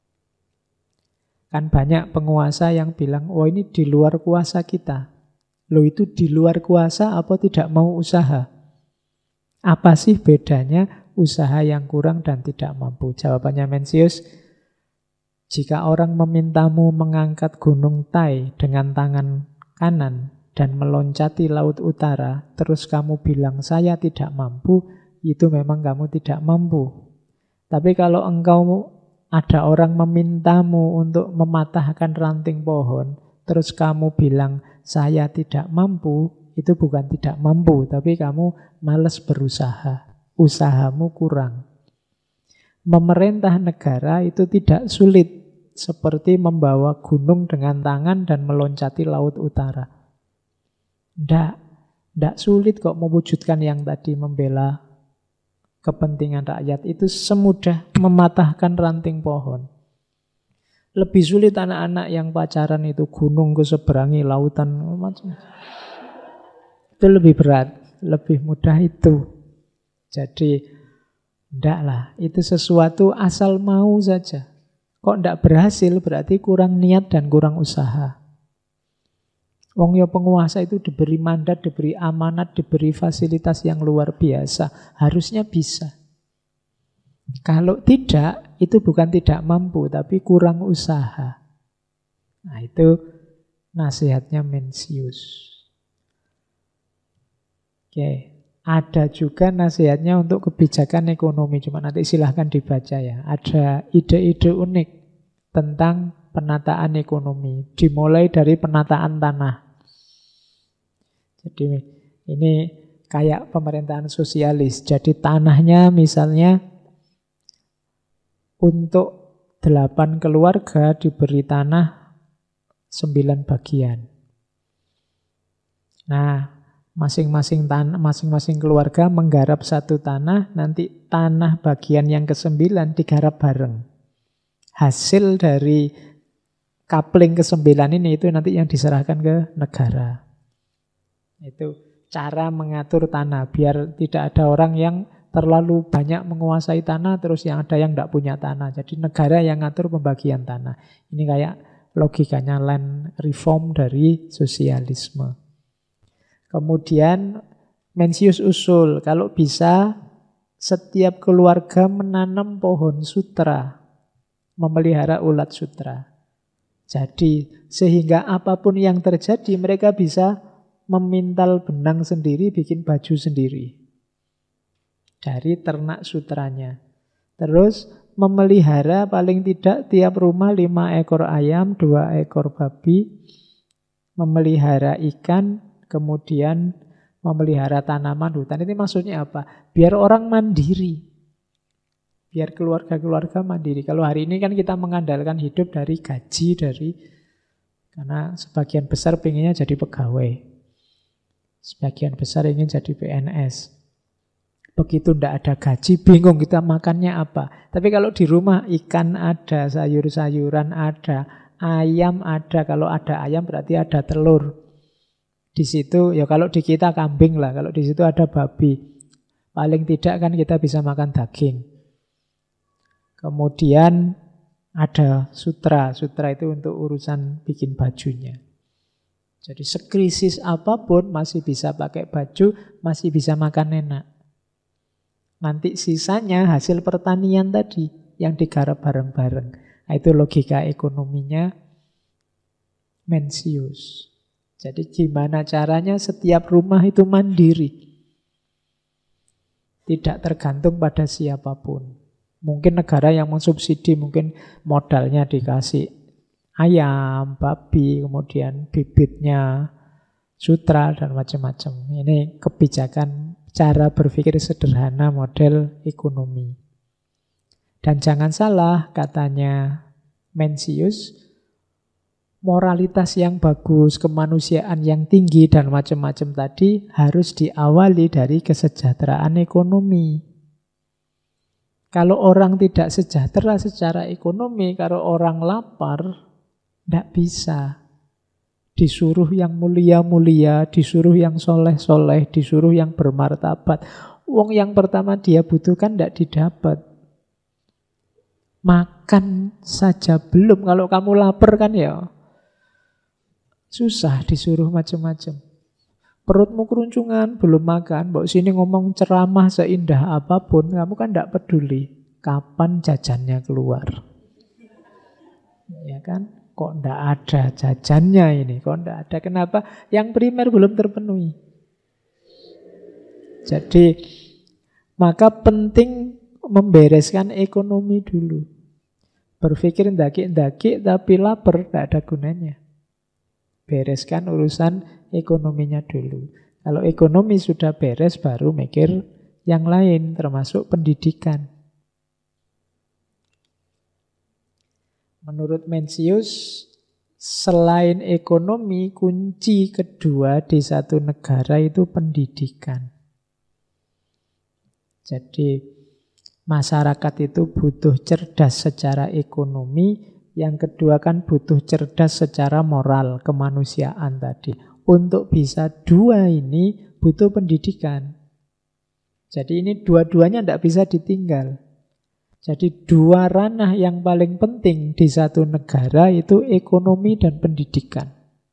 Kan banyak penguasa yang bilang, oh ini di luar kuasa kita. Loh itu di luar kuasa apa tidak mau usaha? Apa sih bedanya usaha yang kurang dan tidak mampu? Jawabannya Mencius, jika orang memintamu mengangkat gunung Tai dengan tangan kanan dan meloncati laut utara, terus kamu bilang saya tidak mampu, itu memang kamu tidak mampu. Tapi kalau engkau ada orang memintamu untuk mematahkan ranting pohon, terus kamu bilang saya tidak mampu, itu bukan tidak mampu, tapi kamu malas berusaha. Usahamu kurang. Memerintah negara itu tidak sulit. Seperti membawa gunung dengan tangan dan meloncati laut utara. Tidak sulit kok mewujudkan yang tadi, membela kepentingan rakyat. Itu semudah mematahkan ranting pohon. Lebih sulit anak-anak yang pacaran itu, gunung keseberangi lautan. Itu lebih berat, lebih mudah itu. Jadi, tidak lah, itu sesuatu asal mau saja. Kok tidak berhasil berarti kurang niat dan kurang usaha. Wong ya penguasa itu diberi mandat, diberi amanat, diberi fasilitas yang luar biasa. Harusnya bisa. Kalau tidak, itu bukan tidak mampu, tapi kurang usaha. Nah itu nasihatnya Mencius. Oke, ada juga nasihatnya untuk kebijakan ekonomi. Cuma nanti silahkan dibaca ya. Ada ide-ide unik tentang penataan ekonomi. Dimulai dari penataan tanah. Jadi ini kayak pemerintahan sosialis. Jadi tanahnya misalnya untuk 8 keluarga diberi tanah 9 bagian. Nah, masing-masing keluarga menggarap satu tanah, nanti tanah bagian yang ke-9 digarap bareng. Hasil dari coupling ke-9 ini itu nanti yang diserahkan ke negara. Itu cara mengatur tanah, biar tidak ada orang yang terlalu banyak menguasai tanah, terus yang ada yang tidak punya tanah. Jadi negara yang ngatur pembagian tanah. Ini kayak logikanya land reform dari sosialisme. Kemudian Mencius usul, kalau bisa setiap keluarga menanam pohon sutra, memelihara ulat sutra. Jadi sehingga apapun yang terjadi mereka bisa memintal benang sendiri, bikin baju sendiri dari ternak sutranya. Terus memelihara paling tidak tiap rumah 5 ekor ayam, 2 ekor babi, memelihara ikan, kemudian memelihara tanaman hutan. Ini maksudnya apa? Biar orang mandiri. Biar keluarga-keluarga mandiri. Kalau hari ini kan kita mengandalkan hidup dari gaji dari Karena sebagian besar pengennya jadi pegawai. Sebagian besar ingin jadi PNS. Begitu ndak ada gaji, bingung kita makannya apa. Tapi kalau di rumah ikan ada, sayur-sayuran ada, ayam ada. Kalau ada ayam berarti ada telur. Di situ, ya kalau di kita kambing lah. Kalau di situ ada babi. Paling tidak kan kita bisa makan daging. Kemudian ada sutra. Sutra itu untuk urusan bikin bajunya. Jadi sekrisis apapun masih bisa pakai baju, masih bisa makan enak. Nanti sisanya hasil pertanian tadi yang digarap bareng-bareng. Nah, itu logika ekonominya Mencius. Jadi gimana caranya setiap rumah itu mandiri. Tidak tergantung pada siapapun. Mungkin negara yang mensubsidi, mungkin modalnya dikasih ayam, babi, kemudian bibitnya sutra dan macam-macam. Ini kebijakan cara berpikir sederhana model ekonomi. Dan jangan salah, katanya Mencius, moralitas yang bagus, kemanusiaan yang tinggi dan macam-macam tadi harus diawali dari kesejahteraan ekonomi. Kalau orang tidak sejahtera secara ekonomi, kalau orang lapar, tidak bisa. Disuruh yang mulia-mulia, disuruh yang soleh-soleh, disuruh yang bermartabat. Wong yang pertama dia butuhkan tidak didapat. Makan saja belum. Kalau kamu lapar kan ya susah disuruh macam-macam. Perutmu keruncungan, belum makan. Mbok sini ngomong ceramah seindah apapun, kamu kan tidak peduli. Kapan jajannya keluar? Ya kan? Kok tidak ada jajannya ini? Kok tidak ada? Kenapa? Yang primer belum terpenuhi. Jadi, maka penting membereskan ekonomi dulu. Berpikir ndaki-ndaki tapi lapar, tidak ada gunanya. Bereskan urusan ekonominya dulu. Kalau ekonomi sudah beres, baru mikir yang lain, termasuk pendidikan. Menurut Mencius, selain ekonomi, kunci kedua di satu negara itu pendidikan. Jadi masyarakat itu butuh cerdas secara ekonomi, yang kedua kan butuh cerdas secara moral, kemanusiaan tadi. Untuk bisa dua ini butuh pendidikan. Jadi ini dua-duanya tidak bisa ditinggal. Jadi dua ranah yang paling penting di satu negara itu ekonomi dan pendidikan.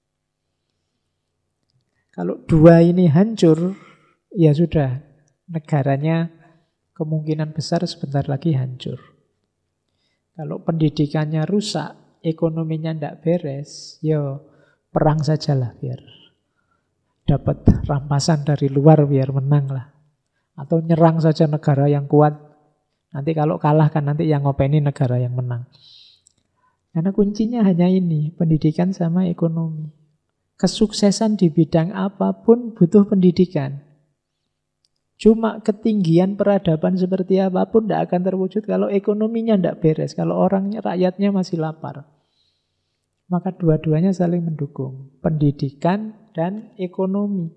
Kalau dua ini hancur, ya sudah, negaranya kemungkinan besar sebentar lagi hancur. Kalau pendidikannya rusak, ekonominya tidak beres, ya perang sajalah biar dapat rampasan dari luar biar menang lah. Atau nyerang saja negara yang kuat. Nanti kalau kalah kan nanti yang ngopeni negara yang menang. Karena kuncinya hanya ini, pendidikan sama ekonomi. Kesuksesan di bidang apapun butuh pendidikan. Cuma ketinggian peradaban seperti apapun tidak akan terwujud kalau ekonominya tidak beres, kalau orangnya, rakyatnya masih lapar. Maka dua-duanya saling mendukung, pendidikan dan ekonomi.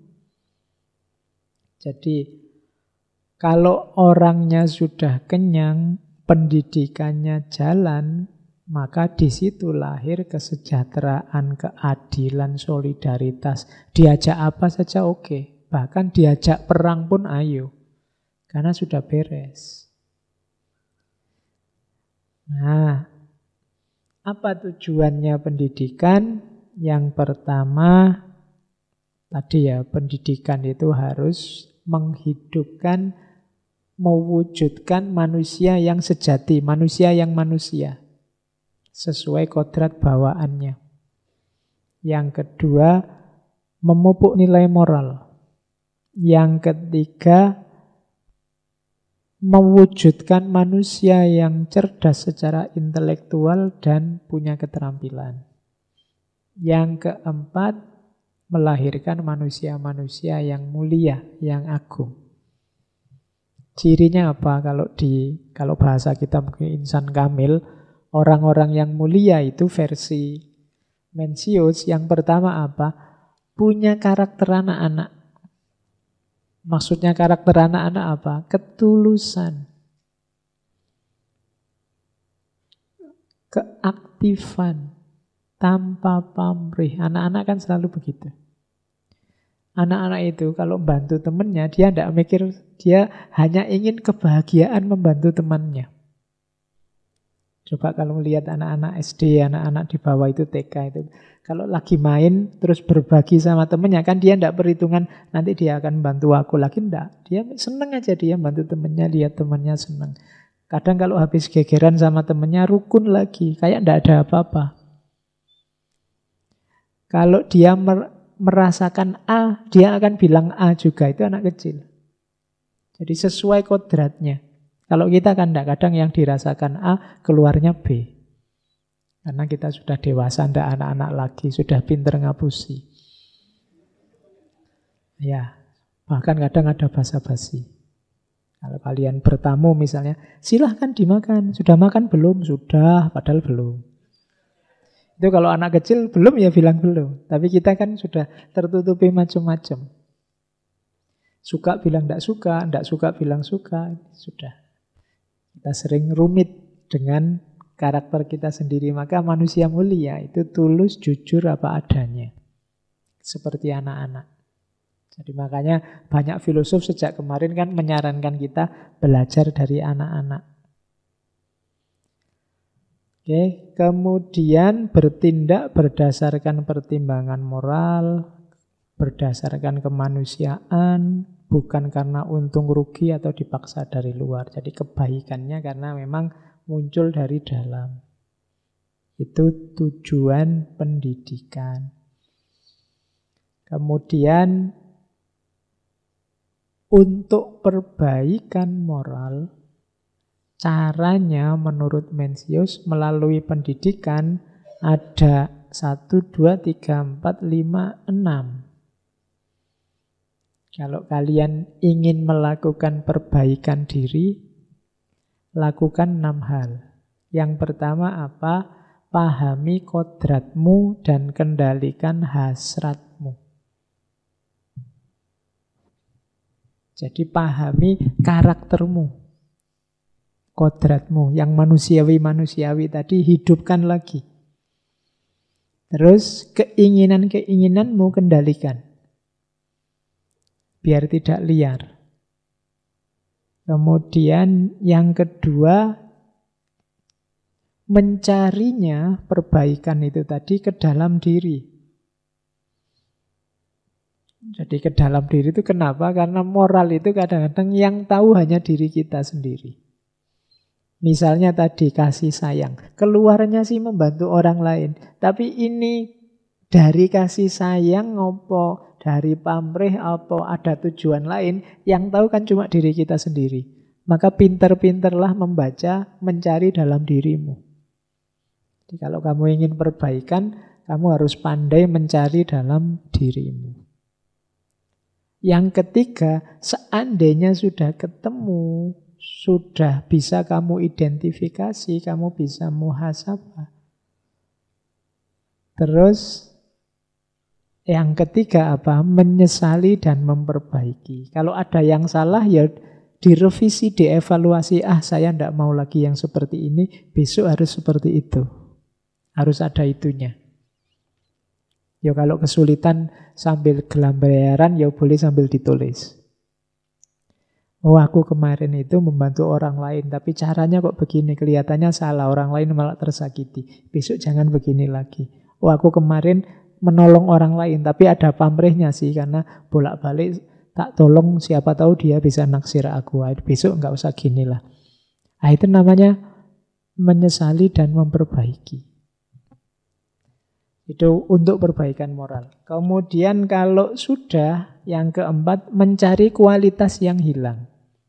Jadi kalau orangnya sudah kenyang, pendidikannya jalan, maka di situ lahir kesejahteraan, keadilan, solidaritas. Diajak apa saja oke. Bahkan diajak perang pun ayo. Karena sudah beres. Nah, apa tujuannya pendidikan? Yang pertama, tadi ya, pendidikan itu harus menghidupkan, mewujudkan manusia yang sejati, manusia yang manusia, sesuai kodrat bawaannya. Yang kedua, memupuk nilai moral. Yang ketiga, mewujudkan manusia yang cerdas secara intelektual dan punya keterampilan. Yang keempat, melahirkan manusia-manusia yang mulia, yang agung. Cirinya apa? Kalau bahasa kita mungkin insan kamil, orang-orang yang mulia itu versi Mencius yang pertama apa? Punya karakter anak-anak. Maksudnya karakter anak-anak apa? Ketulusan, keaktifan, tanpa pamrih. Anak-anak kan selalu begitu. Anak-anak itu kalau bantu temannya, dia tidak mikir, dia hanya ingin kebahagiaan membantu temannya. Coba kalau melihat anak-anak SD, anak-anak di bawah itu TK itu. Kalau lagi main, terus berbagi sama temennya, kan dia tidak perhitungan, nanti dia akan bantu aku lagi, enggak. Dia seneng aja dia bantu temennya, lihat temennya seneng. Kadang kalau habis gegeran sama temennya, rukun lagi, kayak tidak ada apa-apa. Kalau dia merasakan A, dia akan bilang A juga, itu anak kecil. Jadi sesuai kodratnya. Kalau kita kan tidak, kadang yang dirasakan A, keluarnya B. Karena kita sudah dewasa, tidak anak-anak lagi, sudah pinter ngapusi. Ya, bahkan kadang ada basa-basi. Kalau kalian bertamu misalnya, silahkan dimakan. Sudah makan belum? Sudah, padahal belum. Itu kalau anak kecil belum ya bilang belum. Tapi kita kan sudah tertutupi macam-macam. Suka bilang tidak suka bilang suka. Sudah. Kita sering rumit dengan karakter kita sendiri. Maka manusia mulia itu tulus, jujur apa adanya. Seperti anak-anak. Jadi makanya banyak filosof sejak kemarin kan menyarankan kita belajar dari anak-anak. Oke, kemudian bertindak berdasarkan pertimbangan moral, berdasarkan kemanusiaan, bukan karena untung rugi atau dipaksa dari luar. Jadi kebaikannya karena memang muncul dari dalam. Itu tujuan pendidikan. Kemudian untuk perbaikan moral, caranya menurut Mencius melalui pendidikan ada 1, 2, 3, 4, 5, 6. Kalau kalian ingin melakukan perbaikan diri, lakukan 6 hal. Yang pertama apa? Pahami kodratmu dan kendalikan hasratmu. Jadi pahami karaktermu, kodratmu, yang manusiawi-manusiawi tadi hidupkan lagi. Terus keinginan-keinginanmu kendalikan. Biar tidak liar. Kemudian yang kedua, mencarinya perbaikan itu tadi ke dalam diri. Jadi ke dalam diri itu kenapa? Karena moral itu kadang-kadang yang tahu hanya diri kita sendiri. Misalnya tadi kasih sayang. Keluarnya sih membantu orang lain. Tapi ini dari kasih sayang ngopo? Dari pamrih apa ada tujuan lain, yang tahu kan cuma diri kita sendiri. Maka pinter-pinterlah membaca, mencari dalam dirimu. Jadi kalau kamu ingin perbaikan, kamu harus pandai mencari dalam dirimu. Yang ketiga, seandainya sudah ketemu, sudah bisa kamu identifikasi, kamu bisa muhasabah. Terus yang ketiga apa? Menyesali dan memperbaiki. Kalau ada yang salah ya direvisi, dievaluasi. Saya tidak mau lagi yang seperti ini, besok harus seperti itu. Harus ada itunya. Ya kalau kesulitan sambil gelambaran ya boleh sambil ditulis. Oh aku kemarin itu membantu orang lain, tapi caranya kok begini, kelihatannya salah, orang lain malah tersakiti. Besok jangan begini lagi. Oh aku kemarin menolong orang lain, tapi ada pamrihnya sih, karena bolak-balik tak tolong siapa tahu dia bisa naksir aku. Besok nggak usah gini lah. Itu namanya menyesali dan memperbaiki. Itu untuk perbaikan moral. Kemudian kalau sudah, yang keempat, mencari kualitas yang hilang.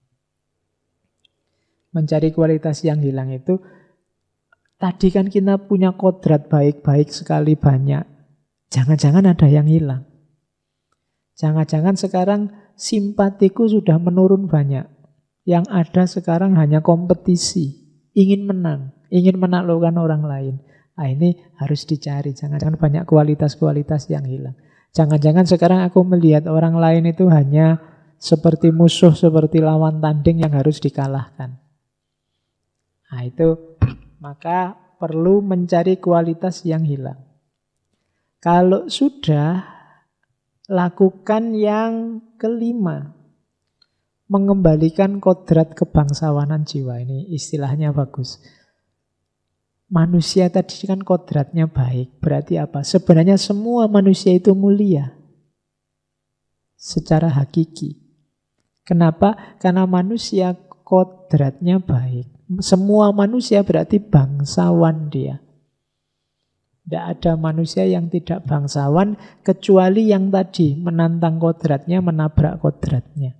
Mencari kualitas yang hilang itu, tadi kan kita punya kodrat baik-baik sekali banyak. Jangan-jangan ada yang hilang. Jangan-jangan sekarang simpatiku sudah menurun banyak. Yang ada sekarang hanya kompetisi. Ingin menang, ingin menaklukkan orang lain. Ah, ini harus dicari, jangan-jangan banyak kualitas-kualitas yang hilang. Jangan-jangan sekarang aku melihat orang lain itu hanya seperti musuh, seperti lawan tanding yang harus dikalahkan. Nah itu, maka perlu mencari kualitas yang hilang. Kalau sudah, lakukan yang kelima. Mengembalikan kodrat kebangsawanan jiwa. Ini istilahnya bagus. Manusia tadi kan kodratnya baik. Berarti apa? Sebenarnya semua manusia itu mulia. Secara hakiki. Kenapa? Karena manusia kodratnya baik. Semua manusia berarti bangsawan dia. Tidak ada manusia yang tidak bangsawan kecuali yang tadi menantang kodratnya, menabrak kodratnya.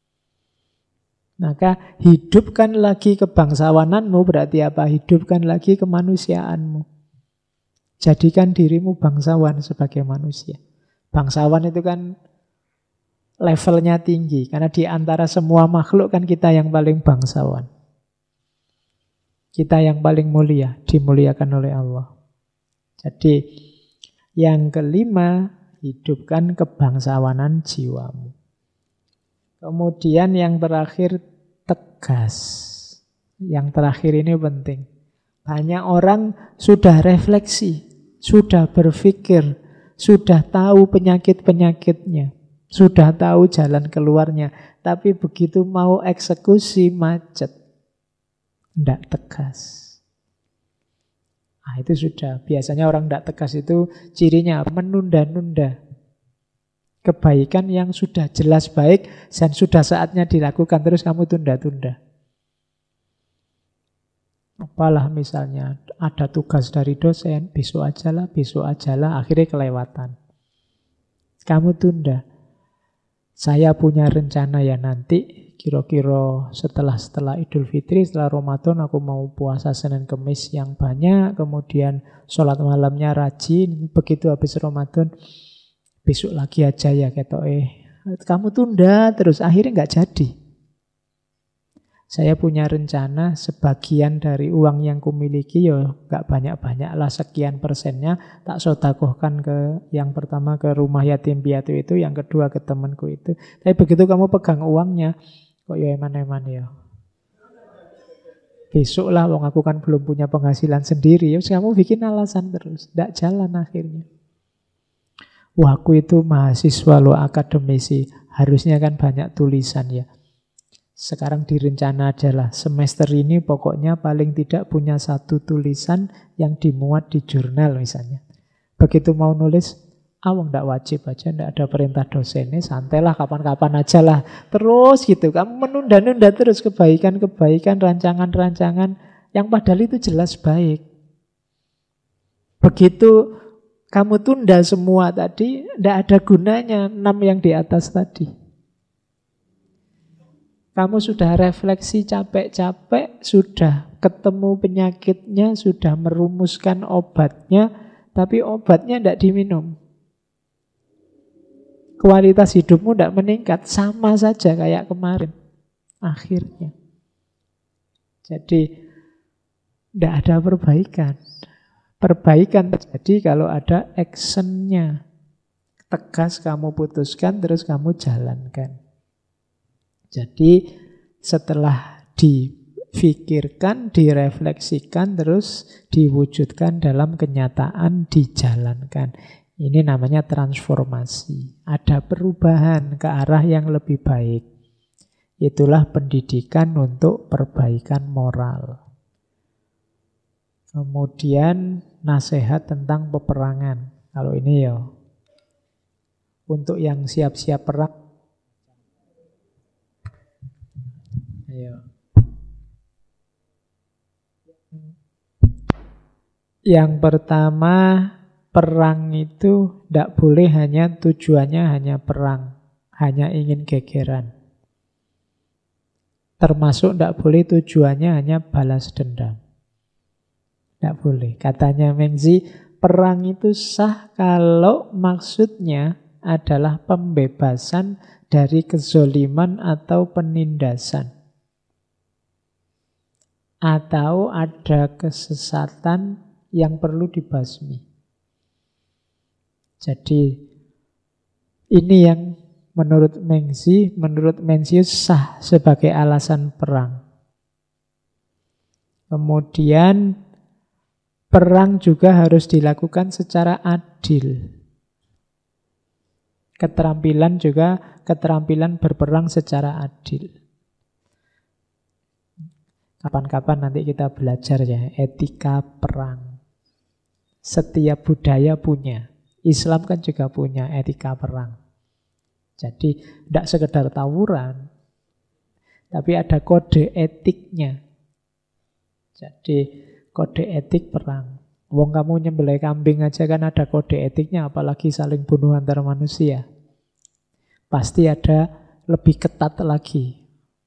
Maka hidupkan lagi kebangsawananmu berarti apa? Hidupkan lagi kemanusiaanmu. Jadikan dirimu bangsawan sebagai manusia. Bangsawan itu kan levelnya tinggi. Karena di antara semua makhluk kan kita yang paling bangsawan. Kita yang paling mulia, dimuliakan oleh Allah. Jadi yang kelima, hidupkan kebangsawanan jiwamu. Kemudian yang terakhir, tegas. Yang terakhir ini penting. Banyak orang sudah refleksi, sudah berpikir, sudah tahu penyakit-penyakitnya, sudah tahu jalan keluarnya, tapi begitu mau eksekusi macet. Tidak tegas. Nah, itu sudah. Biasanya orang tidak tegas itu cirinya menunda-nunda kebaikan yang sudah jelas baik dan sudah saatnya dilakukan, terus kamu tunda-tunda. Apalah misalnya ada tugas dari dosen, besok ajalah, akhirnya kelewatan. Kamu tunda. Saya punya rencana ya nanti, kira-kira setelah Idul Fitri, setelah Ramadan aku mau puasa Senin Kemis yang banyak, kemudian sholat malamnya rajin, begitu habis Ramadan, besok lagi aja ya kamu tunda terus, akhirnya nggak jadi. Saya punya rencana sebagian dari uang yang kumiliki, ya nggak banyak-banyak lah, sekian persennya tak sedekahkan ke yang pertama ke rumah yatim piatu itu, yang kedua ke temanku itu. Tapi begitu kamu pegang uangnya, kok ya eman-eman ya. Besok lah, wong aku kan belum punya penghasilan sendiri, ya kamu bikin alasan terus, nggak jalan akhirnya. Wah, aku itu mahasiswa loh, akademisi. Harusnya kan banyak tulisan ya. Sekarang direncana adalah semester ini pokoknya paling tidak punya satu tulisan yang dimuat di jurnal misalnya. Begitu mau nulis, awang tidak wajib aja, tidak ada perintah dosennya, santailah kapan-kapan aja lah. Terus gitu, kamu menunda-nunda terus kebaikan-kebaikan, rancangan-rancangan yang padahal itu jelas baik. Begitu kamu tunda semua tadi, tidak ada gunanya 6 yang di atas tadi. Kamu sudah refleksi capek-capek, sudah ketemu penyakitnya, sudah merumuskan obatnya, tapi obatnya tidak diminum. Kualitas hidupmu tidak meningkat, sama saja kayak kemarin. Akhirnya. Jadi, tidak ada perbaikan. Perbaikan terjadi kalau ada actionnya. Tegas kamu putuskan, terus kamu jalankan. Jadi setelah difikirkan, direfleksikan, terus diwujudkan dalam kenyataan, dijalankan. Ini namanya transformasi. Ada perubahan ke arah yang lebih baik. Itulah pendidikan untuk perbaikan moral. Kemudian nasihat tentang peperangan. Kalau ini ya, untuk yang siap-siap perang. Ayo. Yang pertama, perang itu tidak boleh hanya tujuannya hanya perang, hanya ingin gegeran. Termasuk tidak boleh tujuannya hanya balas dendam. Tidak boleh. Katanya Mengzi, perang itu sah kalau maksudnya adalah pembebasan dari kezoliman atau penindasan. Atau ada kesesatan yang perlu dibasmi. Jadi ini yang menurut Mencius sah sebagai alasan perang. Kemudian perang juga harus dilakukan secara adil. Keterampilan berperang secara adil. Kapan-kapan nanti kita belajar ya, etika perang. Setiap budaya punya. Islam kan juga punya etika perang. Jadi tidak sekedar tawuran, tapi ada kode etiknya. Jadi kode etik perang. Wong kamu nyembelih kambing aja kan ada kode etiknya, apalagi saling bunuh antar manusia. Pasti ada lebih ketat lagi.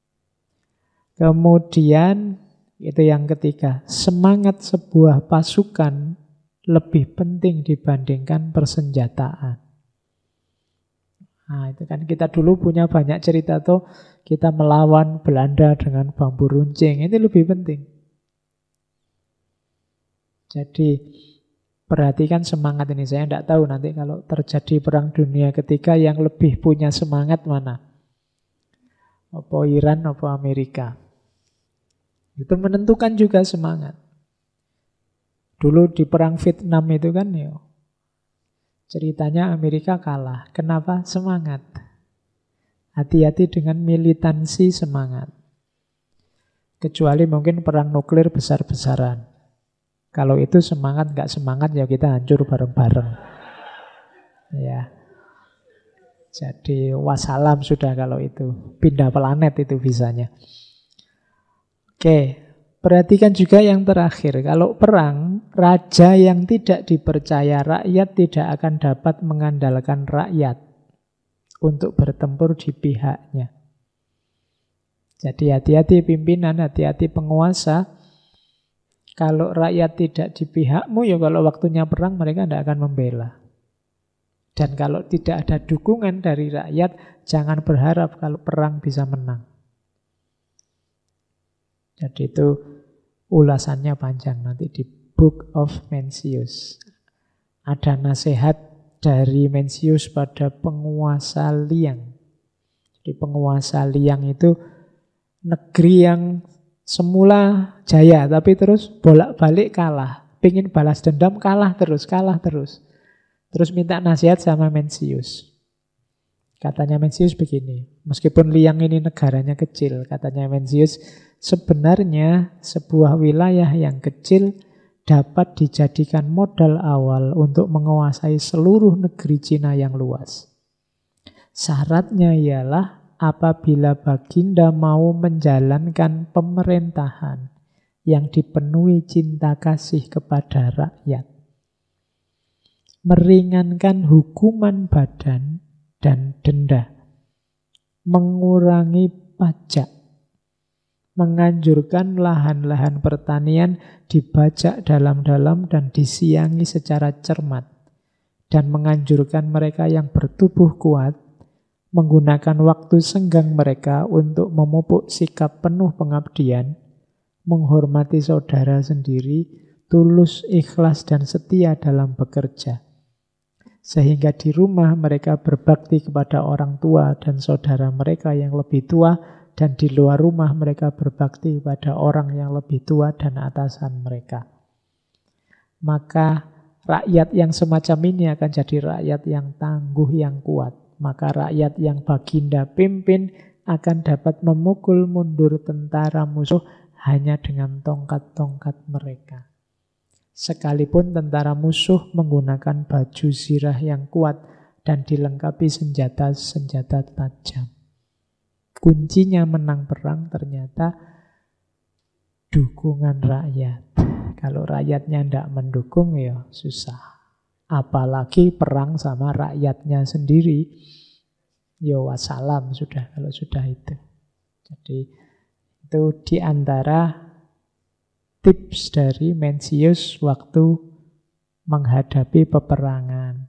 Kemudian itu yang ketiga, semangat sebuah pasukan lebih penting dibandingkan persenjataan. Nah, itu kan kita dulu punya banyak cerita tuh, kita melawan Belanda dengan bambu runcing, itu lebih penting. Jadi perhatikan semangat ini. Saya tidak tahu nanti kalau terjadi perang dunia ketiga yang lebih punya semangat mana. Apa Iran, apa Amerika. Itu menentukan juga semangat. Dulu di perang Vietnam itu kan ya, ceritanya Amerika kalah. Kenapa? Semangat. Hati-hati dengan militansi semangat. Kecuali mungkin perang nuklir besar-besaran. Kalau itu semangat, nggak semangat ya kita hancur bareng-bareng. Ya. Jadi wassalam sudah kalau itu. Pindah planet itu bisanya. Oke, perhatikan juga yang terakhir. Kalau perang, raja yang tidak dipercaya rakyat tidak akan dapat mengandalkan rakyat untuk bertempur di pihaknya. Jadi hati-hati pimpinan, hati-hati penguasa. Kalau rakyat tidak di pihakmu, ya kalau waktunya perang mereka tidak akan membela. Dan kalau tidak ada dukungan dari rakyat, jangan berharap kalau perang bisa menang. Jadi itu ulasannya panjang nanti di Book of Mencius. Ada nasihat dari Mencius pada penguasa Liang. Jadi penguasa Liang itu negeri yang semula jaya, tapi terus bolak-balik kalah. Pengen balas dendam, kalah terus. Terus minta nasihat sama Mencius. Katanya Mencius begini, meskipun Liang ini negaranya kecil, katanya Mencius, sebenarnya sebuah wilayah yang kecil dapat dijadikan modal awal untuk menguasai seluruh negeri Cina yang luas. Syaratnya ialah apabila Baginda mau menjalankan pemerintahan yang dipenuhi cinta kasih kepada rakyat, meringankan hukuman badan dan denda, mengurangi pajak, menganjurkan lahan-lahan pertanian dibajak dalam-dalam dan disiangi secara cermat, dan menganjurkan mereka yang bertubuh kuat menggunakan waktu senggang mereka untuk memupuk sikap penuh pengabdian, menghormati saudara sendiri, tulus, ikhlas, dan setia dalam bekerja. Sehingga di rumah mereka berbakti kepada orang tua dan saudara mereka yang lebih tua, dan di luar rumah mereka berbakti kepada orang yang lebih tua dan atasan mereka. Maka rakyat yang semacam ini akan jadi rakyat yang tangguh, yang kuat. Maka rakyat yang Baginda pimpin akan dapat memukul mundur tentara musuh hanya dengan tongkat-tongkat mereka. Sekalipun tentara musuh menggunakan baju zirah yang kuat dan dilengkapi senjata-senjata tajam. Kuncinya menang perang ternyata dukungan rakyat. Kalau rakyatnya tidak mendukung ya susah. Apalagi perang sama rakyatnya sendiri. Ya wassalam sudah kalau sudah itu. Jadi itu diantara tips dari Mencius waktu menghadapi peperangan.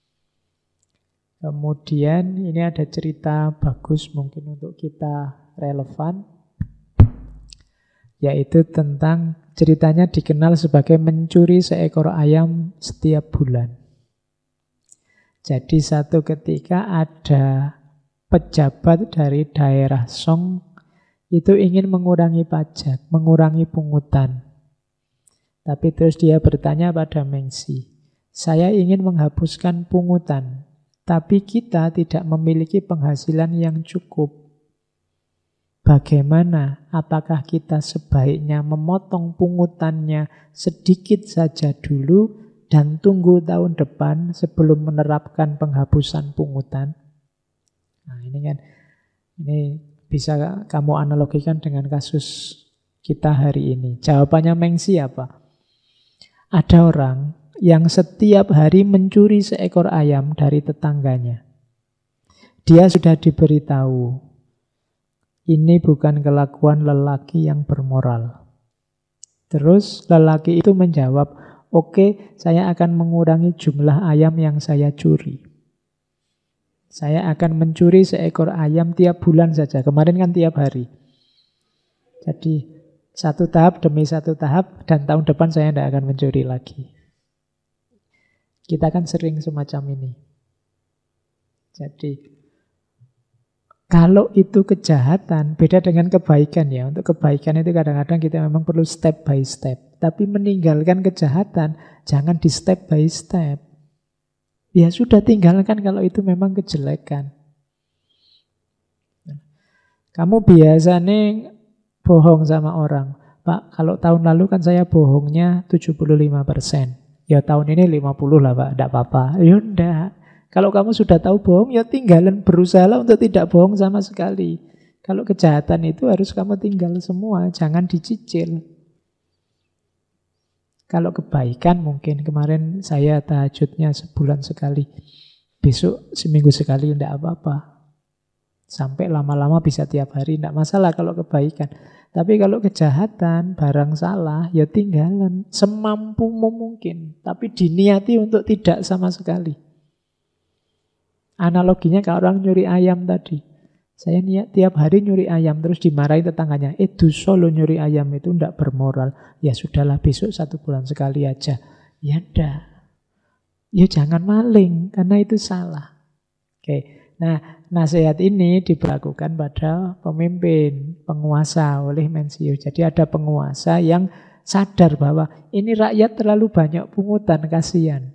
Kemudian ini ada cerita bagus mungkin untuk kita relevan. yaitu tentang ceritanya dikenal sebagai mencuri seekor ayam setiap bulan. Jadi satu ketika ada pejabat dari daerah Song itu ingin mengurangi pajak, mengurangi pungutan. Tapi terus dia bertanya pada Mengxi, saya ingin menghapuskan pungutan, tapi kita tidak memiliki penghasilan yang cukup. Bagaimana? Apakah kita sebaiknya memotong pungutannya sedikit saja dulu dan tunggu tahun depan sebelum menerapkan penghapusan pungutan? Nah, ini bisa kamu analogikan dengan kasus kita hari ini. Jawabannya Mengxi apa? Ada orang yang setiap hari mencuri seekor ayam dari tetangganya. Dia sudah diberitahu, ini bukan kelakuan lelaki yang bermoral. Terus lelaki itu menjawab, oke, saya akan mengurangi jumlah ayam yang saya curi. Saya akan mencuri seekor ayam tiap bulan saja. Kemarin kan tiap hari. Jadi satu tahap demi satu tahap, dan tahun depan saya tidak akan mencuri lagi. Kita kan sering semacam ini. Jadi kalau itu kejahatan, beda dengan kebaikan ya. Untuk kebaikan itu kadang-kadang kita memang perlu step by step. Tapi meninggalkan kejahatan, jangan di step by step. Ya sudah, tinggalkan kalau itu memang kejelekan. Kamu biasanya bohong sama orang. Pak, kalau tahun lalu kan saya bohongnya 75%. Ya tahun ini 50 lah Pak, tidak apa-apa. Ya enggak. Kalau kamu sudah tahu bohong, ya tinggalan, berusaha untuk tidak bohong sama sekali. Kalau kejahatan itu harus kamu tinggal semua, jangan dicicil. Kalau kebaikan mungkin kemarin saya tahajudnya sebulan sekali, besok seminggu sekali, tidak apa-apa. Sampai lama-lama bisa tiap hari, tidak masalah kalau kebaikan. Tapi kalau kejahatan, barang salah, ya tinggalan semampumu mungkin. Tapi diniati untuk tidak sama sekali. Analoginya kalau orang nyuri ayam tadi. Saya niat tiap hari nyuri ayam, terus dimarahi tetangganya. Dosa lo nyuri ayam, itu tidak bermoral. Ya sudahlah, besok 1 bulan sekali aja. Ya ndak. Ya jangan maling, karena itu salah. Oke. Nah, nasihat ini diberlakukan pada pemimpin, penguasa oleh Mencius. Jadi ada penguasa yang sadar bahwa ini rakyat terlalu banyak pungutan, kasihan.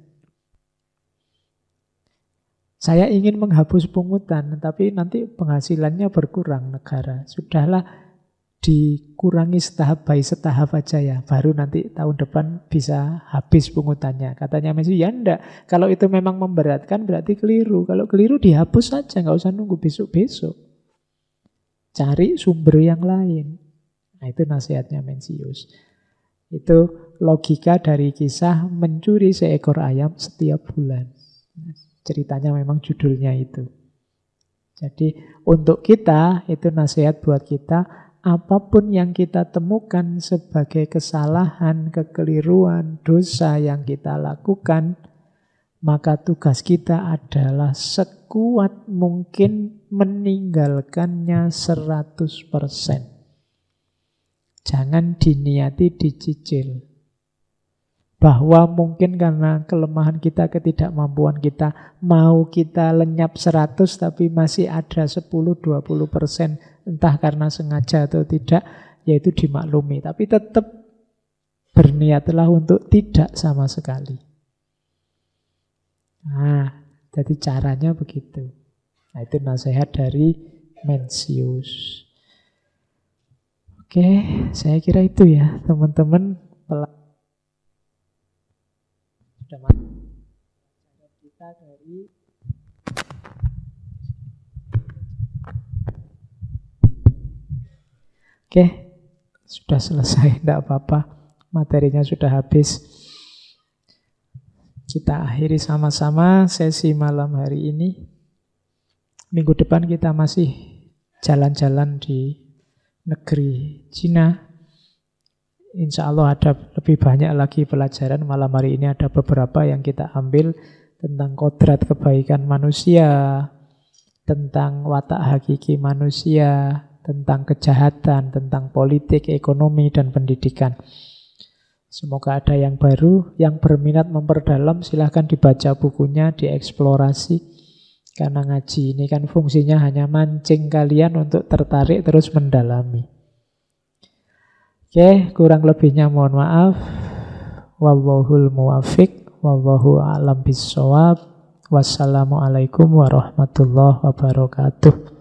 Saya ingin menghapus pungutan, tapi nanti penghasilannya berkurang negara. Sudahlah, dikurangi setahap by setahap aja ya. Baru nanti tahun depan bisa habis pungutannya. Katanya Messi, ya enggak. Kalau itu memang memberatkan berarti keliru. Kalau keliru dihapus saja, nggak usah nunggu besok-besok. Cari sumber yang lain. Nah itu nasihatnya Mencius. Itu logika dari kisah mencuri seekor ayam setiap bulan. Ceritanya memang judulnya itu. Jadi untuk kita, itu nasihat buat kita, apapun yang kita temukan sebagai kesalahan, kekeliruan, dosa yang kita lakukan, maka tugas kita adalah sekuat mungkin meninggalkannya 100%. Jangan diniati dicicil. Bahwa mungkin karena kelemahan kita, ketidakmampuan kita, mau kita lenyap 100 tapi masih ada 10-20%, entah karena sengaja atau tidak, yaitu dimaklumi. Tapi tetap berniatlah untuk tidak sama sekali. Nah, jadi caranya begitu. Nah, itu nasihat dari Mencius. Oke, saya kira itu ya, teman-teman. Kita dari Oke, sudah selesai, tidak apa-apa. Materinya sudah habis. Kita akhiri sama-sama sesi malam hari ini. Minggu depan kita masih jalan-jalan di negeri Cina. Insya Allah ada lebih banyak lagi pelajaran. Malam hari ini ada beberapa yang kita ambil tentang kodrat kebaikan manusia, tentang watak hakiki manusia, tentang kejahatan, tentang politik, ekonomi, dan pendidikan. Semoga ada yang baru, yang berminat memperdalam, silahkan dibaca bukunya, dieksplorasi. Karena ngaji ini kan fungsinya hanya mancing kalian untuk tertarik terus mendalami. Oke, kurang lebihnya mohon maaf. Wallahul muwafiq, wallahu a'lam bissawab. Wassalamualaikum warahmatullahi wabarakatuh.